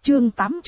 Chương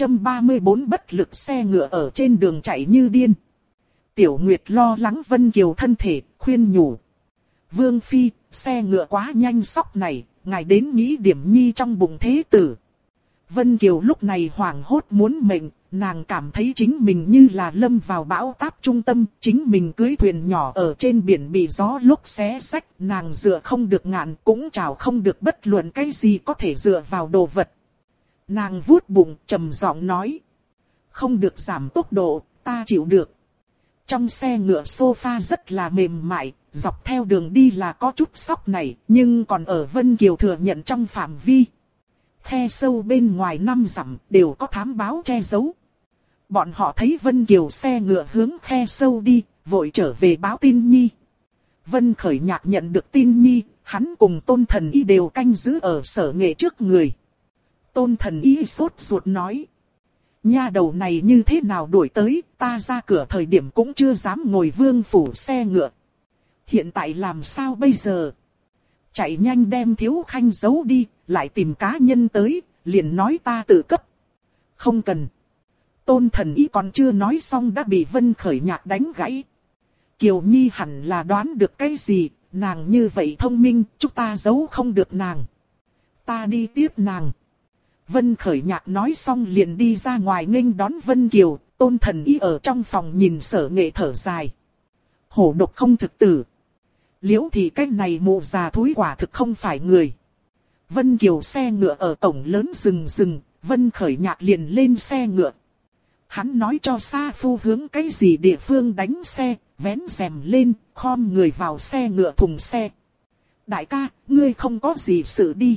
834 bất lực xe ngựa ở trên đường chạy như điên. Tiểu Nguyệt lo lắng Vân Kiều thân thể, khuyên nhủ. Vương Phi, xe ngựa quá nhanh sóc này, ngài đến nghĩ điểm nhi trong bụng thế tử. Vân Kiều lúc này hoảng hốt muốn mệnh, nàng cảm thấy chính mình như là lâm vào bão táp trung tâm, chính mình cưới thuyền nhỏ ở trên biển bị gió lúc xé xách, nàng dựa không được ngạn cũng trào không được bất luận cái gì có thể dựa vào đồ vật. Nàng vuốt bụng trầm giọng nói. Không được giảm tốc độ, ta chịu được. Trong xe ngựa sofa rất là mềm mại, dọc theo đường đi là có chút sóc này, nhưng còn ở Vân Kiều thừa nhận trong phạm vi. Khe sâu bên ngoài 5 dặm đều có thám báo che giấu. Bọn họ thấy Vân Kiều xe ngựa hướng khe sâu đi, vội trở về báo tin nhi. Vân Khởi Nhạc nhận được tin nhi, hắn cùng Tôn Thần Y đều canh giữ ở Sở Nghệ trước người. Tôn Thần Y sốt ruột nói. Nha đầu này như thế nào đuổi tới, ta ra cửa thời điểm cũng chưa dám ngồi vương phủ xe ngựa. Hiện tại làm sao bây giờ? Chạy nhanh đem Thiếu Khanh giấu đi, lại tìm cá nhân tới, liền nói ta tự cấp. Không cần. Tôn Thần Y còn chưa nói xong đã bị Vân Khởi Nhạc đánh gãy. Kiều Nhi hẳn là đoán được cái gì, nàng như vậy thông minh, chúng ta giấu không được nàng. Ta đi tiếp nàng. Vân Khởi Nhạc nói xong liền đi ra ngoài nghênh đón Vân Kiều, Tôn Thần Y ở trong phòng nhìn Sở Nghệ thở dài. Hổ độc không thực tử. Liễu thì cái này mụ già thúi quả thực không phải người. Vân Kiều xe ngựa ở cổng lớn dừng, Vân Khởi Nhạc liền lên xe ngựa. Hắn nói cho Sa Phu hướng cái gì địa phương đánh xe, vén rèm lên, khom người vào xe ngựa thùng xe. Đại ca, ngươi không có gì sự đi.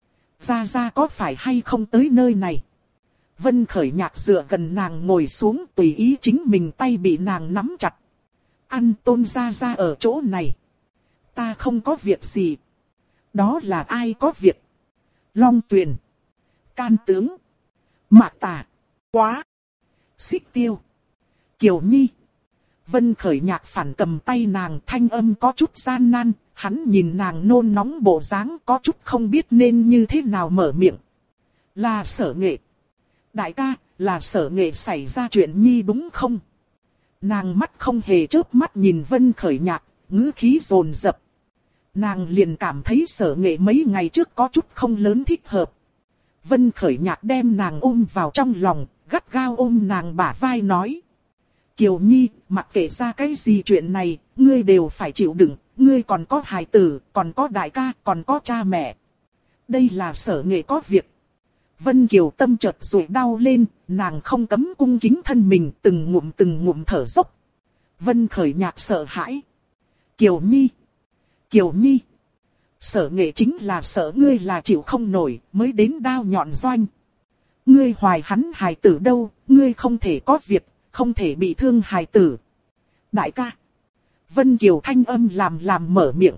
Ra có phải hay không tới nơi này? Vân Khởi Nhạc dựa gần nàng ngồi xuống tùy ý chính mình tay bị nàng nắm chặt. An Tôn ra ở chỗ này. Ta không có việc gì. Đó là ai có việc? Long Tuyền, Can Tướng, Mạc Tà, Quá, Xích Tiêu, Kiều Nhi. Vân Khởi Nhạc phản cầm tay nàng, thanh âm có chút gian nan, hắn nhìn nàng nôn nóng bộ dáng có chút không biết nên như thế nào mở miệng. Là Sở Nghệ. Đại ca, là Sở Nghệ xảy ra chuyện nhi đúng không? Nàng mắt không hề chớp mắt nhìn Vân Khởi Nhạc, ngữ khí dồn dập. Nàng liền cảm thấy Sở Nghệ mấy ngày trước có chút không lớn thích hợp. Vân Khởi Nhạc đem nàng ôm vào trong lòng, gắt gao ôm nàng bả vai nói. Kiều Nhi, mặc kệ ra cái gì chuyện này, ngươi đều phải chịu đựng, ngươi còn có hài tử, còn có đại ca, còn có cha mẹ. Đây là Sở Nghệ có việc. Vân Kiều tâm chợt rồi đau lên, nàng không cấm cung kính thân mình, từng ngụm thở dốc. Vân Khởi Nhạc sợ hãi. Kiều Nhi, Kiều Nhi, Sở Nghệ chính là sợ ngươi là chịu không nổi, mới đến đao nhọn doanh. Ngươi hoài hắn hài tử đâu, ngươi không thể có việc, không thể bị thương hài tử. Đại ca. Vân Kiều thanh âm làm mở miệng.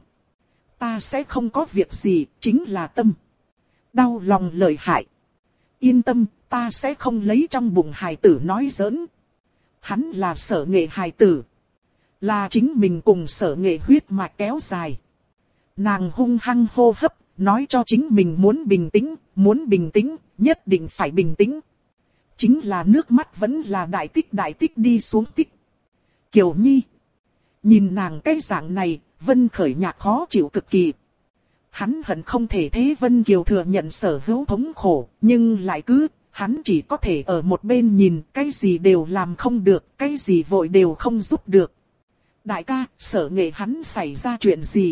Ta sẽ không có việc gì, chính là tâm đau lòng lợi hại. Yên tâm, ta sẽ không lấy trong bụng hài tử nói giỡn. Hắn là Sở Nghệ hài tử. Là chính mình cùng Sở Nghệ huyết mạch kéo dài. Nàng hung hăng hô hấp, nói cho chính mình muốn bình tĩnh, nhất định phải bình tĩnh. Chính là nước mắt vẫn là đại tích đi xuống tích. Kiều Nhi. Nhìn nàng cái dạng này, Vân Khởi Nhạc khó chịu cực kỳ. Hắn hận không thể thế Vân Kiều thừa nhận sở hữu thống khổ, nhưng lại cứ, hắn chỉ có thể ở một bên nhìn, cái gì đều làm không được, cái gì vội đều không giúp được. Đại ca, Sở Nghệ hắn xảy ra chuyện gì?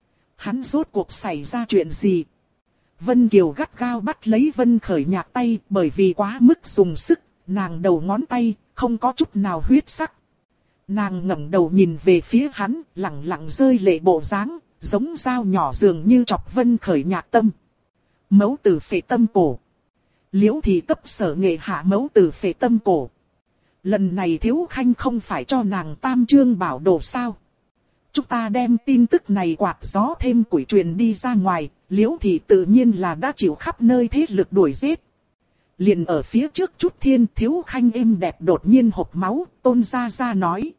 Hắn rốt cuộc xảy ra chuyện gì? Vân Kiều gắt gao bắt lấy Vân Khởi Nhạc tay, bởi vì quá mức dùng sức, nàng đầu ngón tay, không có chút nào huyết sắc. Nàng ngẩng đầu nhìn về phía hắn, lẳng lặng rơi lệ bộ dáng, giống dao nhỏ dường như chọc Vân Khởi Nhạc tâm. Mẫu tử phệ tâm cổ. Liễu thì cấp Sở Nghệ hạ mẫu tử phệ tâm cổ. Lần này Thiếu Khanh không phải cho nàng tam chương bảo đồ sao? Chúng ta đem tin tức này quạt gió thêm củi truyền đi ra ngoài, Liễu thì tự nhiên là đã chịu khắp nơi thế lực đuổi giết. Liền ở phía trước chút thiên Thiếu Khanh êm đẹp đột nhiên hộc máu, Tôn gia nói.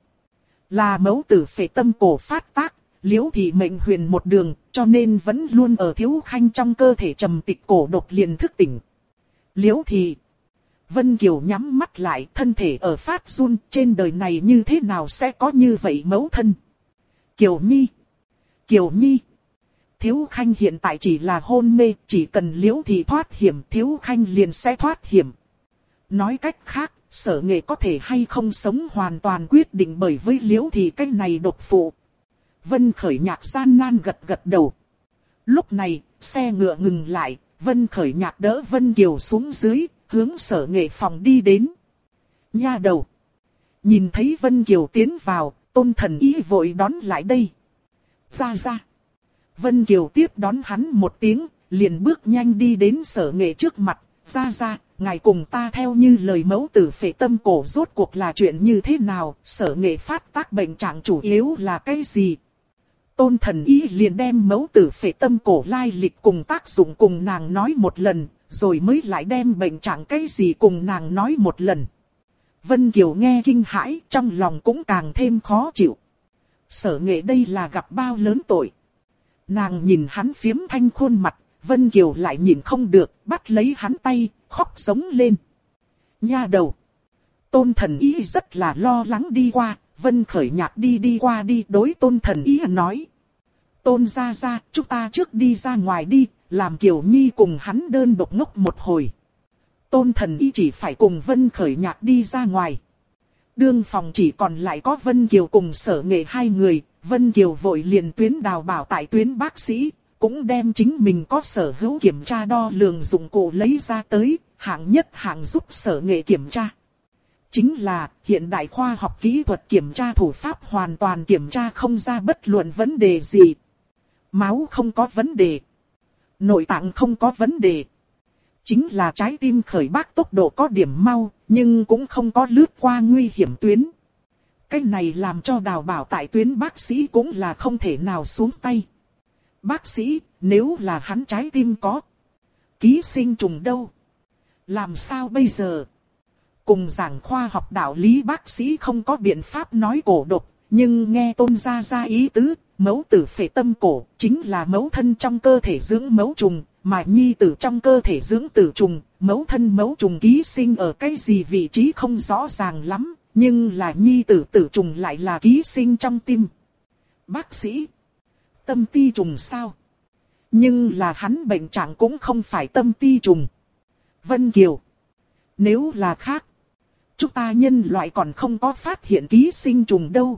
Là mẫu tử phệ tâm cổ phát tác, Liễu thì mệnh huyền một đường, cho nên vẫn luôn ở Thiếu Khanh trong cơ thể trầm tịch cổ độc liền thức tỉnh. Liễu thì, Vân Kiều nhắm mắt lại, thân thể ở phát run, trên đời này như thế nào sẽ có như vậy mẫu thân. Kiều Nhi! Kiều Nhi! Thiếu Khanh hiện tại chỉ là hôn mê, chỉ cần Liễu Thị thoát hiểm, Thiếu Khanh liền sẽ thoát hiểm. Nói cách khác, Sở Nghệ có thể hay không sống hoàn toàn quyết định bởi với Liễu Thị cái này độc phụ. Vân Khởi Nhạc gian nan gật gật đầu. Lúc này, xe ngựa ngừng lại, Vân Khởi Nhạc đỡ Vân Kiều xuống dưới, hướng Sở Nghệ phòng đi đến. Nha đầu! Nhìn thấy Vân Kiều tiến vào, Tôn Thần Y vội đón lại đây. Ra ra! Vân Kiều tiếp đón hắn một tiếng, liền bước nhanh đi đến Sở Nghệ trước mặt. Ra ra, ngài cùng ta theo như lời mẫu tử phệ tâm cổ rốt cuộc là chuyện như thế nào, Sở Nghệ phát tác bệnh trạng chủ yếu là cái gì? Tôn Thần Y liền đem mẫu tử phệ tâm cổ lai lịch cùng tác dụng cùng nàng nói một lần, rồi mới lại đem bệnh trạng cái gì cùng nàng nói một lần. Vân Kiều nghe kinh hãi, trong lòng cũng càng thêm khó chịu. Sở Nghệ đây là gặp bao lớn tội. Nàng nhìn hắn phiếm thanh khuôn mặt, Vân Kiều lại nhìn không được, bắt lấy hắn tay, khóc giống lên. Nha đầu! Tôn Thần Y rất là lo lắng đi qua, Vân Khởi Nhạc đi qua đi đối Tôn Thần Y nói. Tôn ra ra, chúng ta trước đi ra ngoài đi, làm Kiều Nhi cùng hắn đơn độc ngốc một hồi. Tôn Thần Y chỉ phải cùng Vân Khởi Nhạc đi ra ngoài. Đương phòng chỉ còn lại có Vân Kiều cùng Sở Nghệ hai người, Vân Kiều vội liền tuyến đào bảo tại tuyến bác sĩ, cũng đem chính mình có sở hữu kiểm tra đo lường dụng cụ lấy ra tới, hạng nhất hạng giúp Sở Nghệ kiểm tra. Chính là hiện đại khoa học kỹ thuật kiểm tra thủ pháp hoàn toàn kiểm tra không ra bất luận vấn đề gì. Máu không có vấn đề. Nội tạng không có vấn đề. Chính là trái tim khởi bác tốc độ có điểm mau, nhưng cũng không có lướt qua nguy hiểm tuyến. Cái này làm cho đào bảo tại tuyến bác sĩ cũng là không thể nào xuống tay. Bác sĩ, nếu là hắn trái tim có ký sinh trùng đâu? Làm sao bây giờ? Cùng giảng khoa học đạo lý bác sĩ không có biện pháp nói cổ độc, nhưng nghe Tôn ra ý tứ, mẫu tử phệ tâm cổ chính là mẫu thân trong cơ thể dưỡng mẫu trùng, mà nhi tử trong cơ thể dưỡng tử trùng, mẫu thân mẫu trùng ký sinh ở cái gì vị trí không rõ ràng lắm, nhưng là nhi tử tử trùng lại là ký sinh trong tim. Bác sĩ, tâm ti trùng sao? Nhưng là hắn bệnh trạng cũng không phải tâm ti trùng. Vân Kiều, nếu là khác, chúng ta nhân loại còn không có phát hiện ký sinh trùng đâu.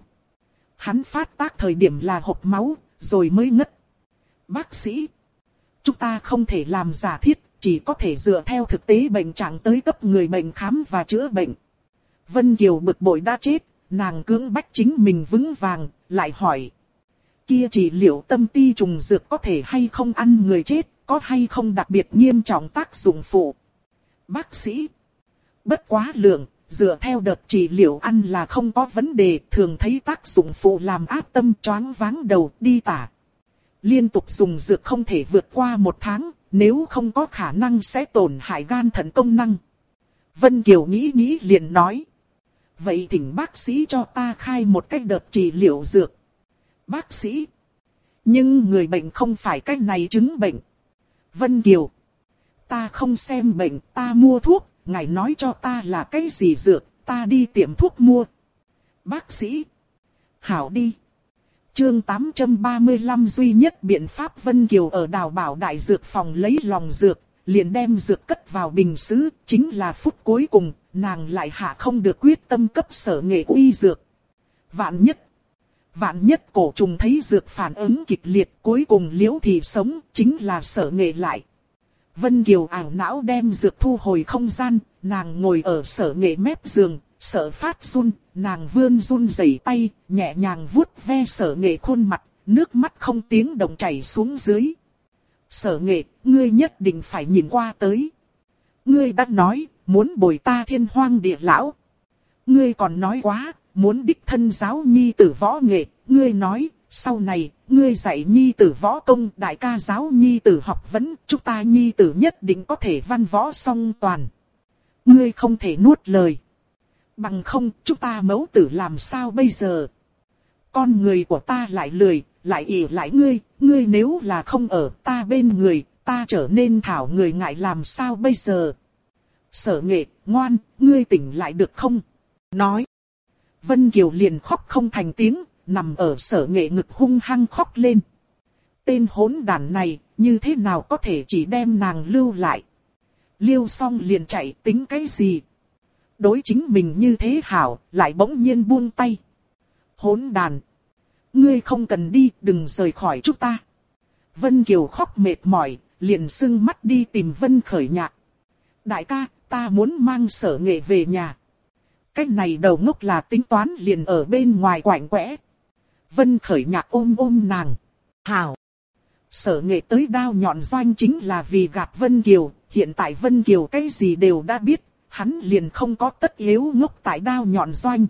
Hắn phát tác thời điểm là hộc máu, rồi mới ngất. Bác sĩ, chúng ta không thể làm giả thiết, chỉ có thể dựa theo thực tế bệnh trạng tới cấp người bệnh khám và chữa bệnh. Vân Kiều bực bội đã chết, nàng cưỡng bách chính mình vững vàng, lại hỏi. Kia trị liệu tâm ti trùng dược có thể hay không ăn người chết, có hay không đặc biệt nghiêm trọng tác dụng phụ? Bác sĩ, bất quá lượng, dựa theo đợt trị liệu ăn là không có vấn đề, thường thấy tác dụng phụ làm áp tâm choáng váng đầu đi tả. Liên tục dùng dược không thể vượt qua 1 tháng, nếu không có khả năng sẽ tổn hại gan thận công năng. Vân Kiều nghĩ liền nói. Vậy thỉnh bác sĩ cho ta khai một cách đợt trị liệu dược. Bác sĩ, nhưng người bệnh không phải cách này chứng bệnh. Vân Kiều, ta không xem bệnh, ta mua thuốc, ngài nói cho ta là cái gì dược, ta đi tiệm thuốc mua. Bác sĩ, hảo đi. Chương 835 duy nhất biện pháp. Vân Kiều ở đào bảo đại dược phòng lấy lòng dược, liền đem dược cất vào bình sứ, chính là phút cuối cùng, nàng lại hạ không được quyết tâm cấp Sở Nghệ uy dược. Vạn nhất cổ trùng thấy dược phản ứng kịch liệt, cuối cùng Liễu Thị sống, chính là Sở Nghệ lại. Vân Kiều ảo não đem dược thu hồi không gian, nàng ngồi ở Sở Nghệ mép giường, sợ phát run, nàng vươn run rẩy tay, nhẹ nhàng vuốt ve Sở Nghệ khuôn mặt, nước mắt không tiếng động chảy xuống dưới. Sở Nghệ, ngươi nhất định phải nhìn qua tới. Ngươi đã nói, muốn bồi ta thiên hoang địa lão. Ngươi còn nói quá, muốn đích thân giáo nhi tử võ nghệ. Ngươi nói, sau này, ngươi dạy nhi tử võ công, đại ca giáo nhi tử học vấn, chúng ta nhi tử nhất định có thể văn võ song toàn. Ngươi không thể nuốt lời. Bằng không, chúng ta mẫu tử làm sao bây giờ? Con người của ta lại lười, lại ỷ lại ngươi nếu là không ở ta bên người, ta trở nên thảo người ngại làm sao bây giờ? Sở Nghệ, ngoan, ngươi tỉnh lại được không? Nói. Vân Kiều liền khóc không thành tiếng, nằm ở Sở Nghệ ngực hung hăng khóc lên. Tên hỗn đản này, như thế nào có thể chỉ đem nàng lưu lại? Liêu xong liền chạy, tính cái gì? Đối chính mình như thế hảo, lại bỗng nhiên buông tay. Hỗn đàn! Ngươi không cần đi, đừng rời khỏi chúng ta. Vân Kiều khóc mệt mỏi, liền sưng mắt đi tìm Vân Khởi Nhạc. Đại ca, ta muốn mang Sở Nghệ về nhà. Cái này đầu ngốc là tính toán liền ở bên ngoài quạnh quẽ. Vân Khởi Nhạc ôm nàng. Hảo! Sở Nghệ tới đao nhọn doanh chính là vì gạt Vân Kiều, hiện tại Vân Kiều cái gì đều đã biết, hắn liền không có tất yếu ngốc tại đao nhọn doanh.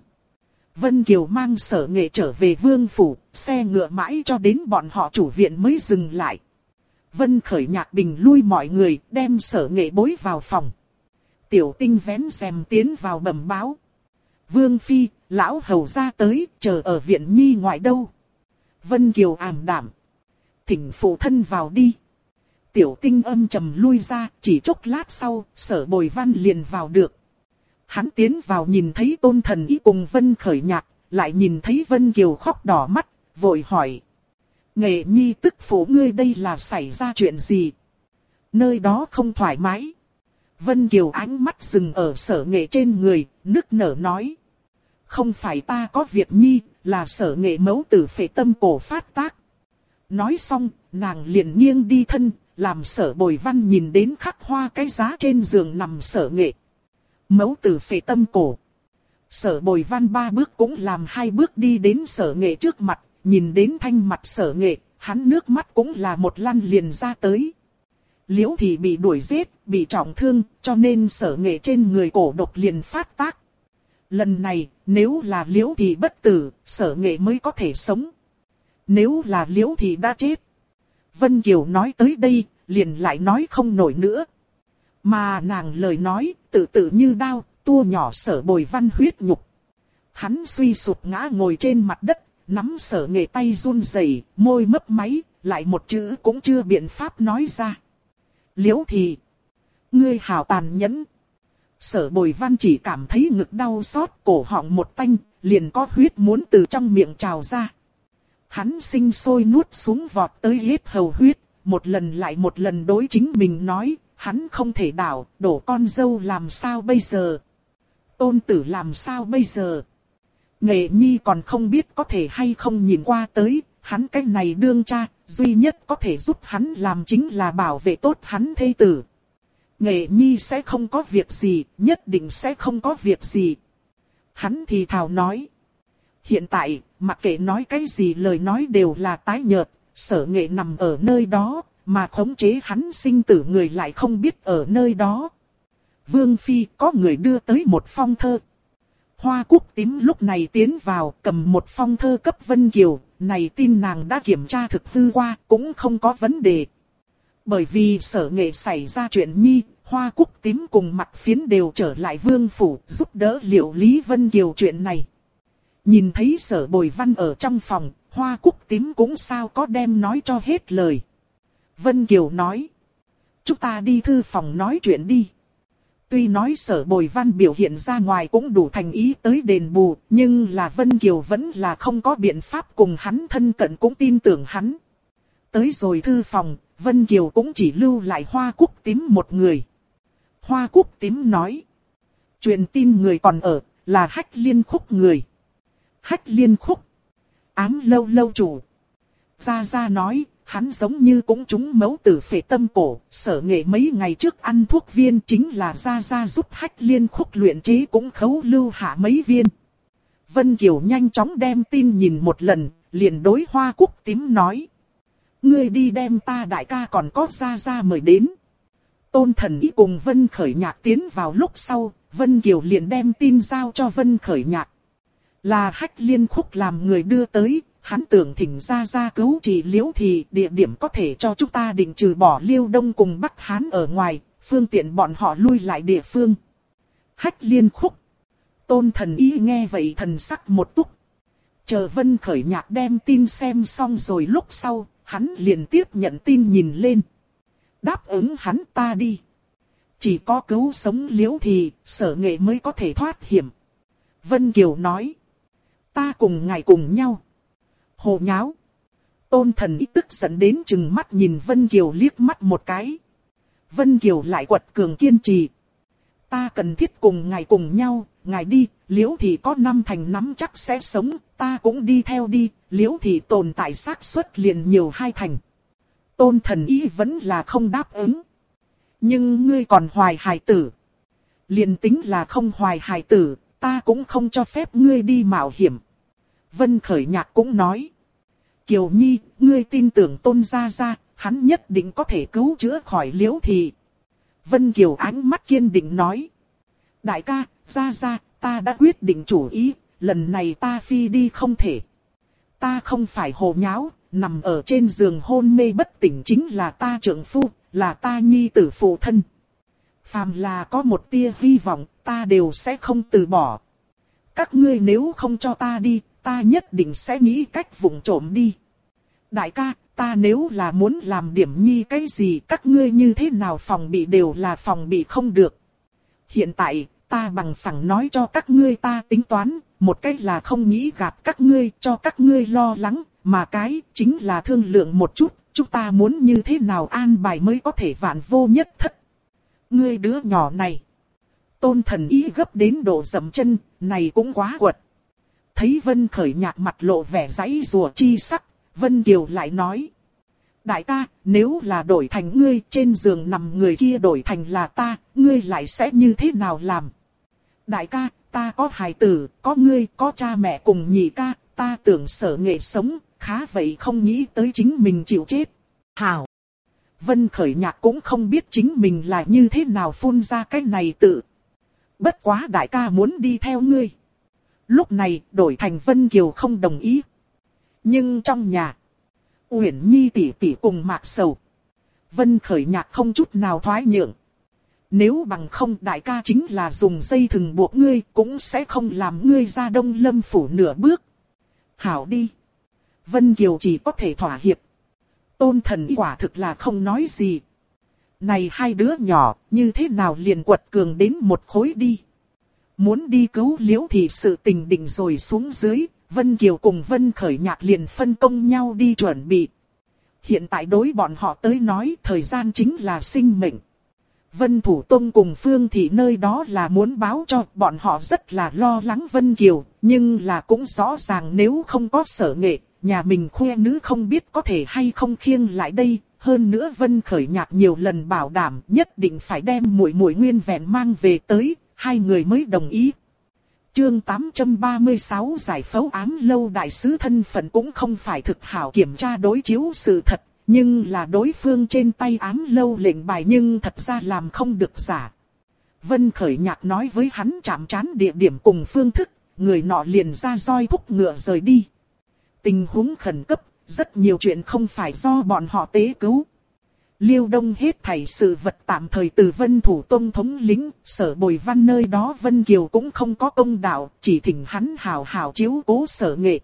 Vân Kiều mang Sở Nghệ trở về vương phủ, xe ngựa mãi cho đến bọn họ chủ viện mới dừng lại. Vân Khởi Nhạc bình lui mọi người, đem Sở Nghệ bối vào phòng. Tiểu Tinh vén rèm tiến vào bẩm báo. Vương phi, lão hầu ra tới, chờ ở viện nhi ngoại đâu. Vân Kiều ảm đạm. Thỉnh phụ thân vào đi. Tiểu Tinh âm trầm lui ra, chỉ chốc lát sau, Sở Bồi Văn liền vào được. Hắn tiến vào nhìn thấy Tôn Thần Ý cùng Vân Khởi Nhạc, lại nhìn thấy Vân Kiều khóc đỏ mắt, vội hỏi. Nghệ nhi tức phụ ngươi đây là xảy ra chuyện gì? Nơi đó không thoải mái. Vân Kiều ánh mắt dừng ở Sở Nghệ trên người, nức nở nói. Không phải ta có việc nhi, là Sở Nghệ mẫu tử phệ tâm cổ phát tác. Nói xong, nàng liền nghiêng đi thân, làm Sở Bồi Văn nhìn đến khắc hoa cái giá trên giường nằm Sở Nghệ. Mẫu tử phệ tâm cổ. Sở Bồi Văn 3 bước cũng làm 2 bước đi đến Sở Nghệ trước mặt, nhìn đến thanh mặt Sở Nghệ, hắn nước mắt cũng là một lăn liền ra tới. Liễu Thị bị đuổi giết, bị trọng thương, cho nên Sở Nghệ trên người cổ độc liền phát tác. Lần này, nếu là Liễu Thị bất tử, Sở Nghệ mới có thể sống. Nếu là Liễu Thị đã chết. Vân Kiều nói tới đây, liền lại nói không nổi nữa. Mà nàng lời nói, tự như đao, tua nhỏ Sở Bồi Văn huyết nhục. Hắn suy sụp ngã ngồi trên mặt đất, nắm Sở Nghệ tay run rẩy, môi mấp máy, lại một chữ cũng chưa biện pháp nói ra. Liễu Thị, ngươi hảo tàn nhẫn. Sở Bồi Văn chỉ cảm thấy ngực đau xót, cổ họng một tanh, liền có huyết muốn từ trong miệng trào ra. Hắn sinh sôi nuốt xuống vọt tới hết hầu huyết, một lần lại một lần đối chính mình nói, hắn không thể đổ con dâu làm sao bây giờ? Tôn tử làm sao bây giờ? Nghệ nhi còn không biết có thể hay không nhìn qua tới, hắn cái này đương cha, duy nhất có thể giúp hắn làm chính là bảo vệ tốt hắn thê tử. Nghệ nhi sẽ không có việc gì, nhất định sẽ không có việc gì. Hắn thì thào nói. Hiện tại, mặc kệ nói cái gì lời nói đều là tái nhợt, Sở Nghệ nằm ở nơi đó, mà khống chế hắn sinh tử người lại không biết ở nơi đó. Vương phi có người đưa tới một phong thơ. Hoa Cúc Tím lúc này tiến vào cầm một phong thơ cấp Vân Kiều, này tin nàng đã kiểm tra thực hư qua, cũng không có vấn đề. Bởi vì Sở Nghệ xảy ra chuyện nhi, Hoa Cúc Tím cùng Mặc Phiến đều trở lại vương phủ giúp đỡ liệu lý Vân Kiều chuyện này. Nhìn thấy Sở Bồi Văn ở trong phòng, Hoa Cúc Tím cũng sao có đem nói cho hết lời. Vân Kiều nói. Chúng ta đi thư phòng nói chuyện đi. Tuy nói Sở Bồi Văn biểu hiện ra ngoài cũng đủ thành ý tới đền bù, nhưng là Vân Kiều vẫn là không có biện pháp cùng hắn thân cận cũng tin tưởng hắn. Tới rồi thư phòng, Vân Kiều cũng chỉ lưu lại Hoa Cúc Tím một người. Hoa Cúc Tím nói. Truyền tin người còn ở, là Hách Liên Khúc người. Hách Liên Khúc. Ám lâu lâu chủ. Gia Gia nói, hắn giống như cũng trúng mẫu tử phệ tâm cổ, Sở Nghệ mấy ngày trước ăn thuốc viên chính là Gia Gia giúp Hách Liên Khúc luyện chế cũng khấu lưu hạ mấy viên. Vân Kiều nhanh chóng đem tin nhìn một lần, liền đối Hoa Cúc Tím nói. Ngươi đi đem ta đại ca còn có Gia Gia mời đến. Tôn Thần Ý cùng Vân Khởi Nhạc tiến vào lúc sau, Vân Kiều liền đem tin giao cho Vân Khởi Nhạc. Là Hách Liên Khúc làm người đưa tới, hắn tưởng thỉnh Gia Gia cứu trị Liễu Thị, địa điểm có thể cho chúng ta định trừ bỏ Liêu Đông cùng Bắc Hán ở ngoài, phương tiện bọn họ lui lại địa phương. Hách Liên Khúc. Tôn Thần Ý nghe vậy thần sắc một túc. Chờ Vân Khởi Nhạc đem tin xem xong rồi lúc sau, hắn liền tiếp nhận tin nhìn lên. Đáp ứng hắn ta đi. Chỉ có cứu sống Liễu thì Sở Nghệ mới có thể thoát hiểm. Vân Kiều nói. Ta cùng ngài cùng nhau. Hồ nháo. Tôn Thần Y tức giận đến chừng mắt nhìn Vân Kiều liếc mắt một cái. Vân Kiều lại quật cường kiên trì. Ta cần thiết cùng ngài cùng nhau, ngài đi, Liễu thì có 5 thành nắm chắc sẽ sống, ta cũng đi theo đi, Liễu thì tồn tại xác suất liền nhiều 2 thành. Tôn Thần Y vẫn là không đáp ứng. Nhưng ngươi còn hoài hài tử. Liền tính là không hoài hài tử, ta cũng không cho phép ngươi đi mạo hiểm. Vân Khởi Nhạc cũng nói. Kiều Nhi, ngươi tin tưởng Tôn gia gia, hắn nhất định có thể cứu chữa khỏi Liễu thì. Vân Kiều ánh mắt kiên định nói. Đại ca, gia gia, ta đã quyết định chủ ý, lần này ta phi đi không thể. Ta không phải hồ nháo, nằm ở trên giường hôn mê bất tỉnh chính là ta trượng phu, là ta nhi tử phụ thân. Phàm là có một tia hy vọng, ta đều sẽ không từ bỏ. Các ngươi nếu không cho ta đi, ta nhất định sẽ nghĩ cách vụng trộm đi. Đại ca, ta nếu là muốn làm điểm nhi cái gì, các ngươi như thế nào phòng bị đều là phòng bị không được. Hiện tại, ta bằng phẳng nói cho các ngươi ta tính toán, một cách là không nghĩ gạt các ngươi, cho các ngươi lo lắng, mà cái chính là thương lượng một chút, chúng ta muốn như thế nào an bài mới có thể vạn vô nhất thất. Ngươi đứa nhỏ này. Tôn Thần Y gấp đến độ dậm chân, này cũng quá quật. Thấy Vân Khởi Nhạc mặt lộ vẻ giãy giụa chi sắc, Vân Kiều lại nói. Đại ca, nếu là đổi thành ngươi, trên giường nằm người kia đổi thành là ta, ngươi lại sẽ như thế nào làm? Đại ca, ta có hài tử, có ngươi, có cha mẹ cùng nhị ca, ta tưởng Sở Nghệ sống, khá vậy không nghĩ tới chính mình chịu chết. Hảo! Vân Khởi Nhạc cũng không biết chính mình là như thế nào phun ra cái này tự. Bất quá đại ca muốn đi theo ngươi. Lúc này đổi thành Vân Kiều không đồng ý. Nhưng trong nhà, Uyển Nhi tỷ tỷ cùng Mạc Sầu, Vân Khởi Nhạc không chút nào thoái nhượng. Nếu bằng không đại ca chính là dùng dây thừng buộc ngươi cũng sẽ không làm ngươi ra Đông Lâm phủ nửa bước. Hảo đi. Vân Kiều chỉ có thể thỏa hiệp. Tôn Thần Y quả thực là không nói gì. Này hai đứa nhỏ như thế nào liền quật cường đến một khối đi. Muốn đi cứu Liễu thì sự tình định rồi xuống dưới. Vân Kiều cùng Vân Khởi Nhạc liền phân công nhau đi chuẩn bị. Hiện tại đối bọn họ tới nói thời gian chính là sinh mệnh. Vân Thủ Tông cùng Phương Thị nơi đó là muốn báo cho bọn họ rất là lo lắng Vân Kiều. Nhưng là cũng rõ ràng nếu không có Sở Nghệ, nhà mình khoe nữ không biết có thể hay không khiêng lại đây. Hơn nữa Vân Khởi Nhạc nhiều lần bảo đảm nhất định phải đem muội muội nguyên vẹn mang về tới, hai người mới đồng ý. Chương 836 giải phẫu ám lâu đại sứ thân phận cũng không phải thực hảo kiểm tra đối chiếu sự thật, nhưng là đối phương trên tay ám lâu lệnh bài nhưng thật ra làm không được giả. Vân Khởi Nhạc nói với hắn chạm trán địa điểm cùng phương thức, người nọ liền ra roi thúc ngựa rời đi. Tình huống khẩn cấp, rất nhiều chuyện không phải do bọn họ tế cứu. Liêu Đông hết thảy sự vật tạm thời từ Vân Thủ Tông thống lĩnh, Sở Bồi Văn nơi đó Vân Kiều cũng không có công đạo, chỉ thỉnh hắn hảo hảo chiếu cố Sở Nghệ.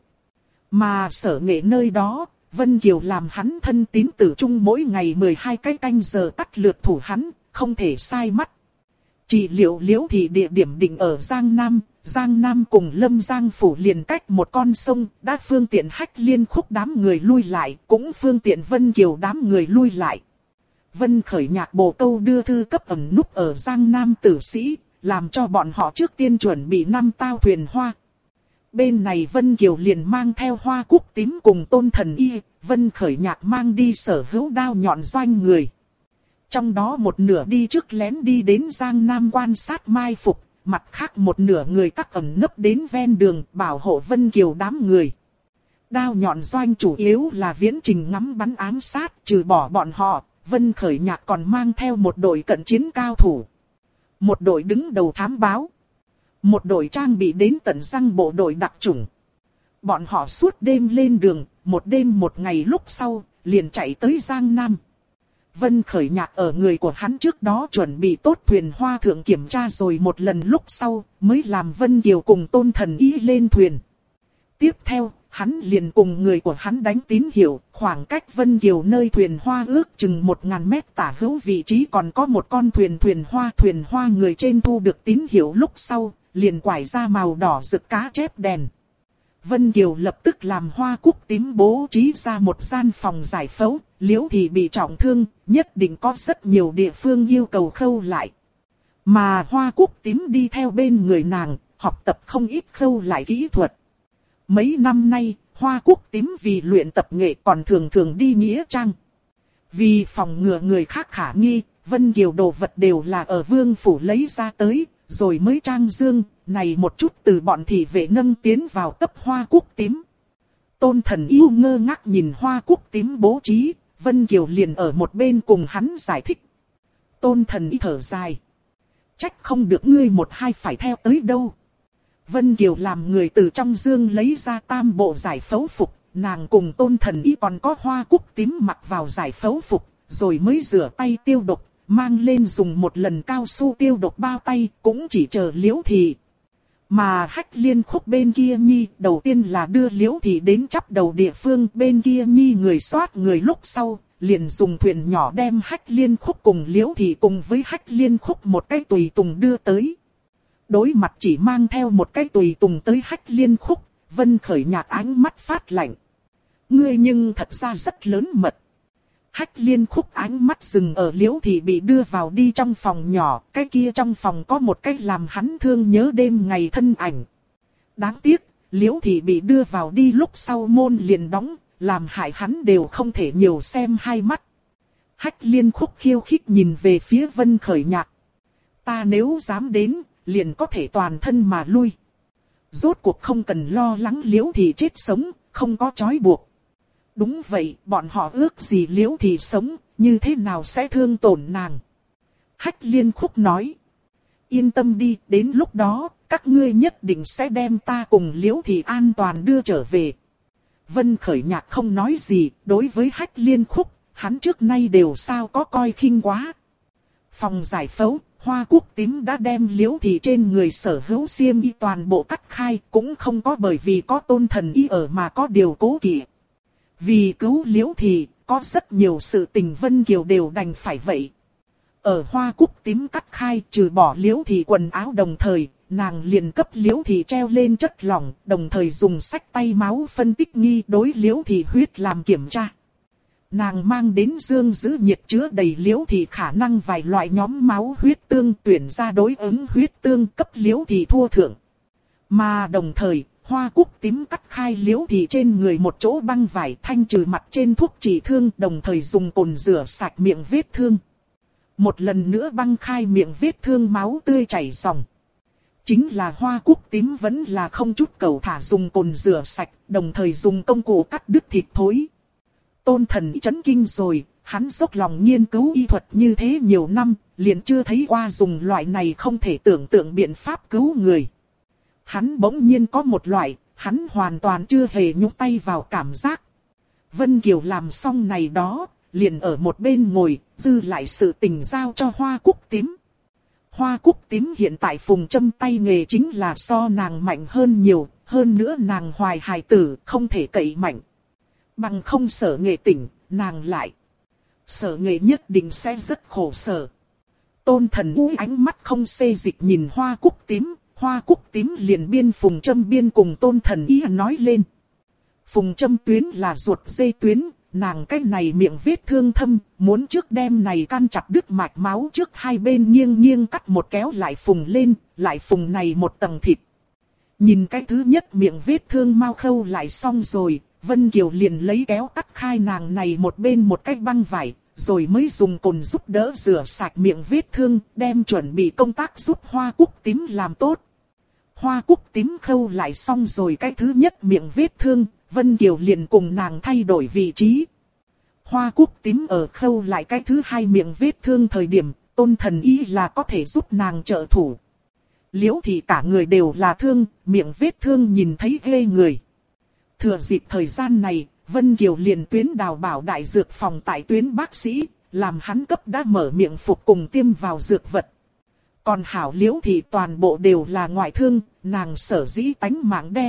Mà Sở Nghệ nơi đó, Vân Kiều làm hắn thân tín tử trung mỗi ngày 12 cái canh giờ tắt lượt thủ hắn, không thể sai mắt. Chỉ liệu Liễu thì địa điểm định ở Giang Nam cùng Lâm Giang phủ liền cách một con sông, đã phương tiện Hách Liên Khúc đám người lui lại, cũng phương tiện Vân Kiều đám người lui lại. Vân Khởi Nhạc bổ câu đưa thư cấp ẩn núp ở Giang Nam tử sĩ, làm cho bọn họ trước tiên chuẩn bị 5 tao thuyền hoa. Bên này Vân Kiều liền mang theo hoa cúc tím cùng Tôn Thần Y, Vân Khởi Nhạc mang đi sở hữu đao nhọn doanh người. Trong đó một nửa đi trước lén đi đến Giang Nam quan sát mai phục, mặt khác một nửa người các ẩn nấp đến ven đường bảo hộ Vân Kiều đám người. Đao nhọn doanh chủ yếu là viễn trình ngắm bắn ám sát, trừ bỏ bọn họ, Vân Khởi Nhạc còn mang theo một đội cận chiến cao thủ. Một đội đứng đầu thám báo. Một đội trang bị đến tận răng bộ đội đặc chủng. Bọn họ suốt đêm lên đường, một đêm một ngày lúc sau, liền chạy tới Giang Nam. Vân Khởi Nhạc ở người của hắn trước đó chuẩn bị tốt thuyền hoa thượng kiểm tra rồi một lần lúc sau, mới làm Vân Kiều cùng Tôn Thần Y lên thuyền. Tiếp theo, hắn liền cùng người của hắn đánh tín hiệu, khoảng cách Vân Kiều nơi thuyền hoa ước chừng 1000 mét tả hữu vị trí còn có một con thuyền hoa người trên thu được tín hiệu lúc sau, liền quải ra màu đỏ rực cá chép đèn. Vân Kiều lập tức làm Hoa Cúc Tím bố trí ra một gian phòng giải phẫu, Liễu Thị bị trọng thương, nhất định có rất nhiều địa phương yêu cầu khâu lại. Mà Hoa Cúc Tím đi theo bên người nàng, học tập không ít khâu lại kỹ thuật. Mấy năm nay, Hoa Cúc Tím vì luyện tập nghệ còn thường thường đi nghĩa trang. Vì phòng ngừa người khác khả nghi, Vân Kiều đồ vật đều là ở vương phủ lấy ra tới, rồi mới trang dương, này một chút từ bọn thị vệ nâng tiến vào cấp Hoa Cúc Tím. Tôn Thần yêu ngơ ngác nhìn Hoa Cúc Tím bố trí, Vân Kiều liền ở một bên cùng hắn giải thích. Tôn Thần ý thở dài. Trách không được ngươi một hai phải theo tới đâu. Vân Kiều làm người từ trong dương lấy ra tam bộ giải phẫu phục, nàng cùng Tôn Thần ý còn có Hoa Cúc Tím mặc vào giải phẫu phục, rồi mới rửa tay tiêu độc, mang lên dùng một lần cao su tiêu độc bao tay, cũng chỉ chờ Liễu Thị. Mà Hách Liên Khúc bên kia nhi, đầu tiên là đưa Liễu Thị đến chắp đầu địa phương, bên kia nhi người soát người lúc sau, liền dùng thuyền nhỏ đem Hách Liên Khúc cùng Liễu Thị cùng với Hách Liên Khúc một cái tùy tùng đưa tới. Đối mặt chỉ mang theo một cái tùy tùng tới Hách Liên Khúc, Vân Khởi Nhạc ánh mắt phát lạnh. Ngươi nhưng thật ra rất lớn mật. Hách Liên Khúc ánh mắt dừng ở Liễu Thị bị đưa vào đi trong phòng nhỏ, cái kia trong phòng có một cái làm hắn thương nhớ đêm ngày thân ảnh. Đáng tiếc, Liễu Thị bị đưa vào đi lúc sau môn liền đóng, làm hại hắn đều không thể nhiều xem hai mắt. Hách Liên Khúc khiêu khích nhìn về phía Vân Khởi Nhạc. Ta nếu dám đến, liền có thể toàn thân mà lui. Rốt cuộc không cần lo lắng Liễu Thị chết sống, không có trói buộc. Đúng vậy, bọn họ ước gì Liễu Thị sống, như thế nào sẽ thương tổn nàng. Hách Liên Khúc nói. Yên tâm đi, đến lúc đó, các ngươi nhất định sẽ đem ta cùng Liễu Thị an toàn đưa trở về. Vân Khởi Nhạc không nói gì, đối với Hách Liên Khúc, hắn trước nay đều sao có coi khinh quá. Phòng giải phẫu, Hoa Cúc Tím đã đem Liễu Thị trên người sở hữu xiêm y toàn bộ cắt khai, cũng không có bởi vì có Tôn Thần y ở mà có điều cố kỵ. Vì cứu Liễu Thị, có rất nhiều sự tình Vân Kiều đều đành phải vậy. Ở Hoa Cúc Tím cắt khai, trừ bỏ Liễu Thị quần áo đồng thời, nàng liền cấp Liễu Thị treo lên chất lỏng, đồng thời dùng sách tay máu phân tích nghi đối Liễu Thị huyết làm kiểm tra. Nàng mang đến dương giữ nhiệt chứa đầy Liễu Thị khả năng vài loại nhóm máu huyết tương, tuyển ra đối ứng huyết tương cấp Liễu Thị thua thưởng. Mà đồng thời, Hoa Cúc Tím cắt khai Liễu Thị trên người một chỗ băng vải, thanh trừ mặt trên thuốc trị thương, đồng thời dùng cồn rửa sạch miệng vết thương. Một lần nữa băng khai miệng vết thương, máu tươi chảy ròng. Chính là Hoa Cúc Tím vẫn là không chút cầu thả dùng cồn rửa sạch, đồng thời dùng công cụ cắt đứt thịt thối. Tôn Thần chấn kinh rồi, hắn dốc lòng nghiên cứu y thuật như thế nhiều năm, liền chưa thấy qua dùng loại này không thể tưởng tượng biện pháp cứu người. Hắn bỗng nhiên có một loại, hắn hoàn toàn chưa hề nhúc tay vào cảm giác. Vân Kiều làm xong này đó, liền ở một bên ngồi, dư lại sự tình giao cho Hoa Cúc Tím. Hoa Cúc Tím hiện tại phùng châm tay nghề chính là so nàng mạnh hơn nhiều, hơn nữa nàng hoài hài tử, không thể cậy mạnh. Bằng không sở nghệ tỉnh, nàng lại. Sở nghệ nhất định sẽ rất khổ sở. Tôn Thần u ánh mắt không xê dịch nhìn Hoa Cúc Tím, Hoa Cúc Tím liền biên phùng châm biên cùng Tôn Thần ý nói lên. Phùng châm tuyến là ruột dây tuyến, nàng cái này miệng vết thương thâm, muốn trước đem này căn chặt đứt mạch máu trước hai bên nghiêng nghiêng cắt một kéo lại phùng lên, lại phùng này một tầng thịt. Nhìn cái thứ nhất miệng vết thương mau khâu lại xong rồi, Vân Kiều liền lấy kéo cắt khai nàng này một bên một cái băng vải, rồi mới dùng cồn giúp đỡ rửa sạch miệng vết thương, đem chuẩn bị công tác giúp Hoa Cúc Tím làm tốt. Hoa Cúc Tím khâu lại xong rồi cái thứ nhất miệng vết thương, Vân Kiều liền cùng nàng thay đổi vị trí. Hoa Cúc Tím ở khâu lại cái thứ hai miệng vết thương thời điểm, Tôn Thần ý là có thể giúp nàng trợ thủ. Liễu Thị cả người đều là thương, miệng vết thương nhìn thấy ghê người. Thừa dịp thời gian này, Vân Kiều liền tuyến đào bảo đại dược phòng tại tuyến bác sĩ, làm hắn cấp đã mở miệng phục cùng tiêm vào dược vật. Còn hảo Liễu Thị toàn bộ đều là ngoại thương, nàng sở dĩ tánh mạng đe dọa,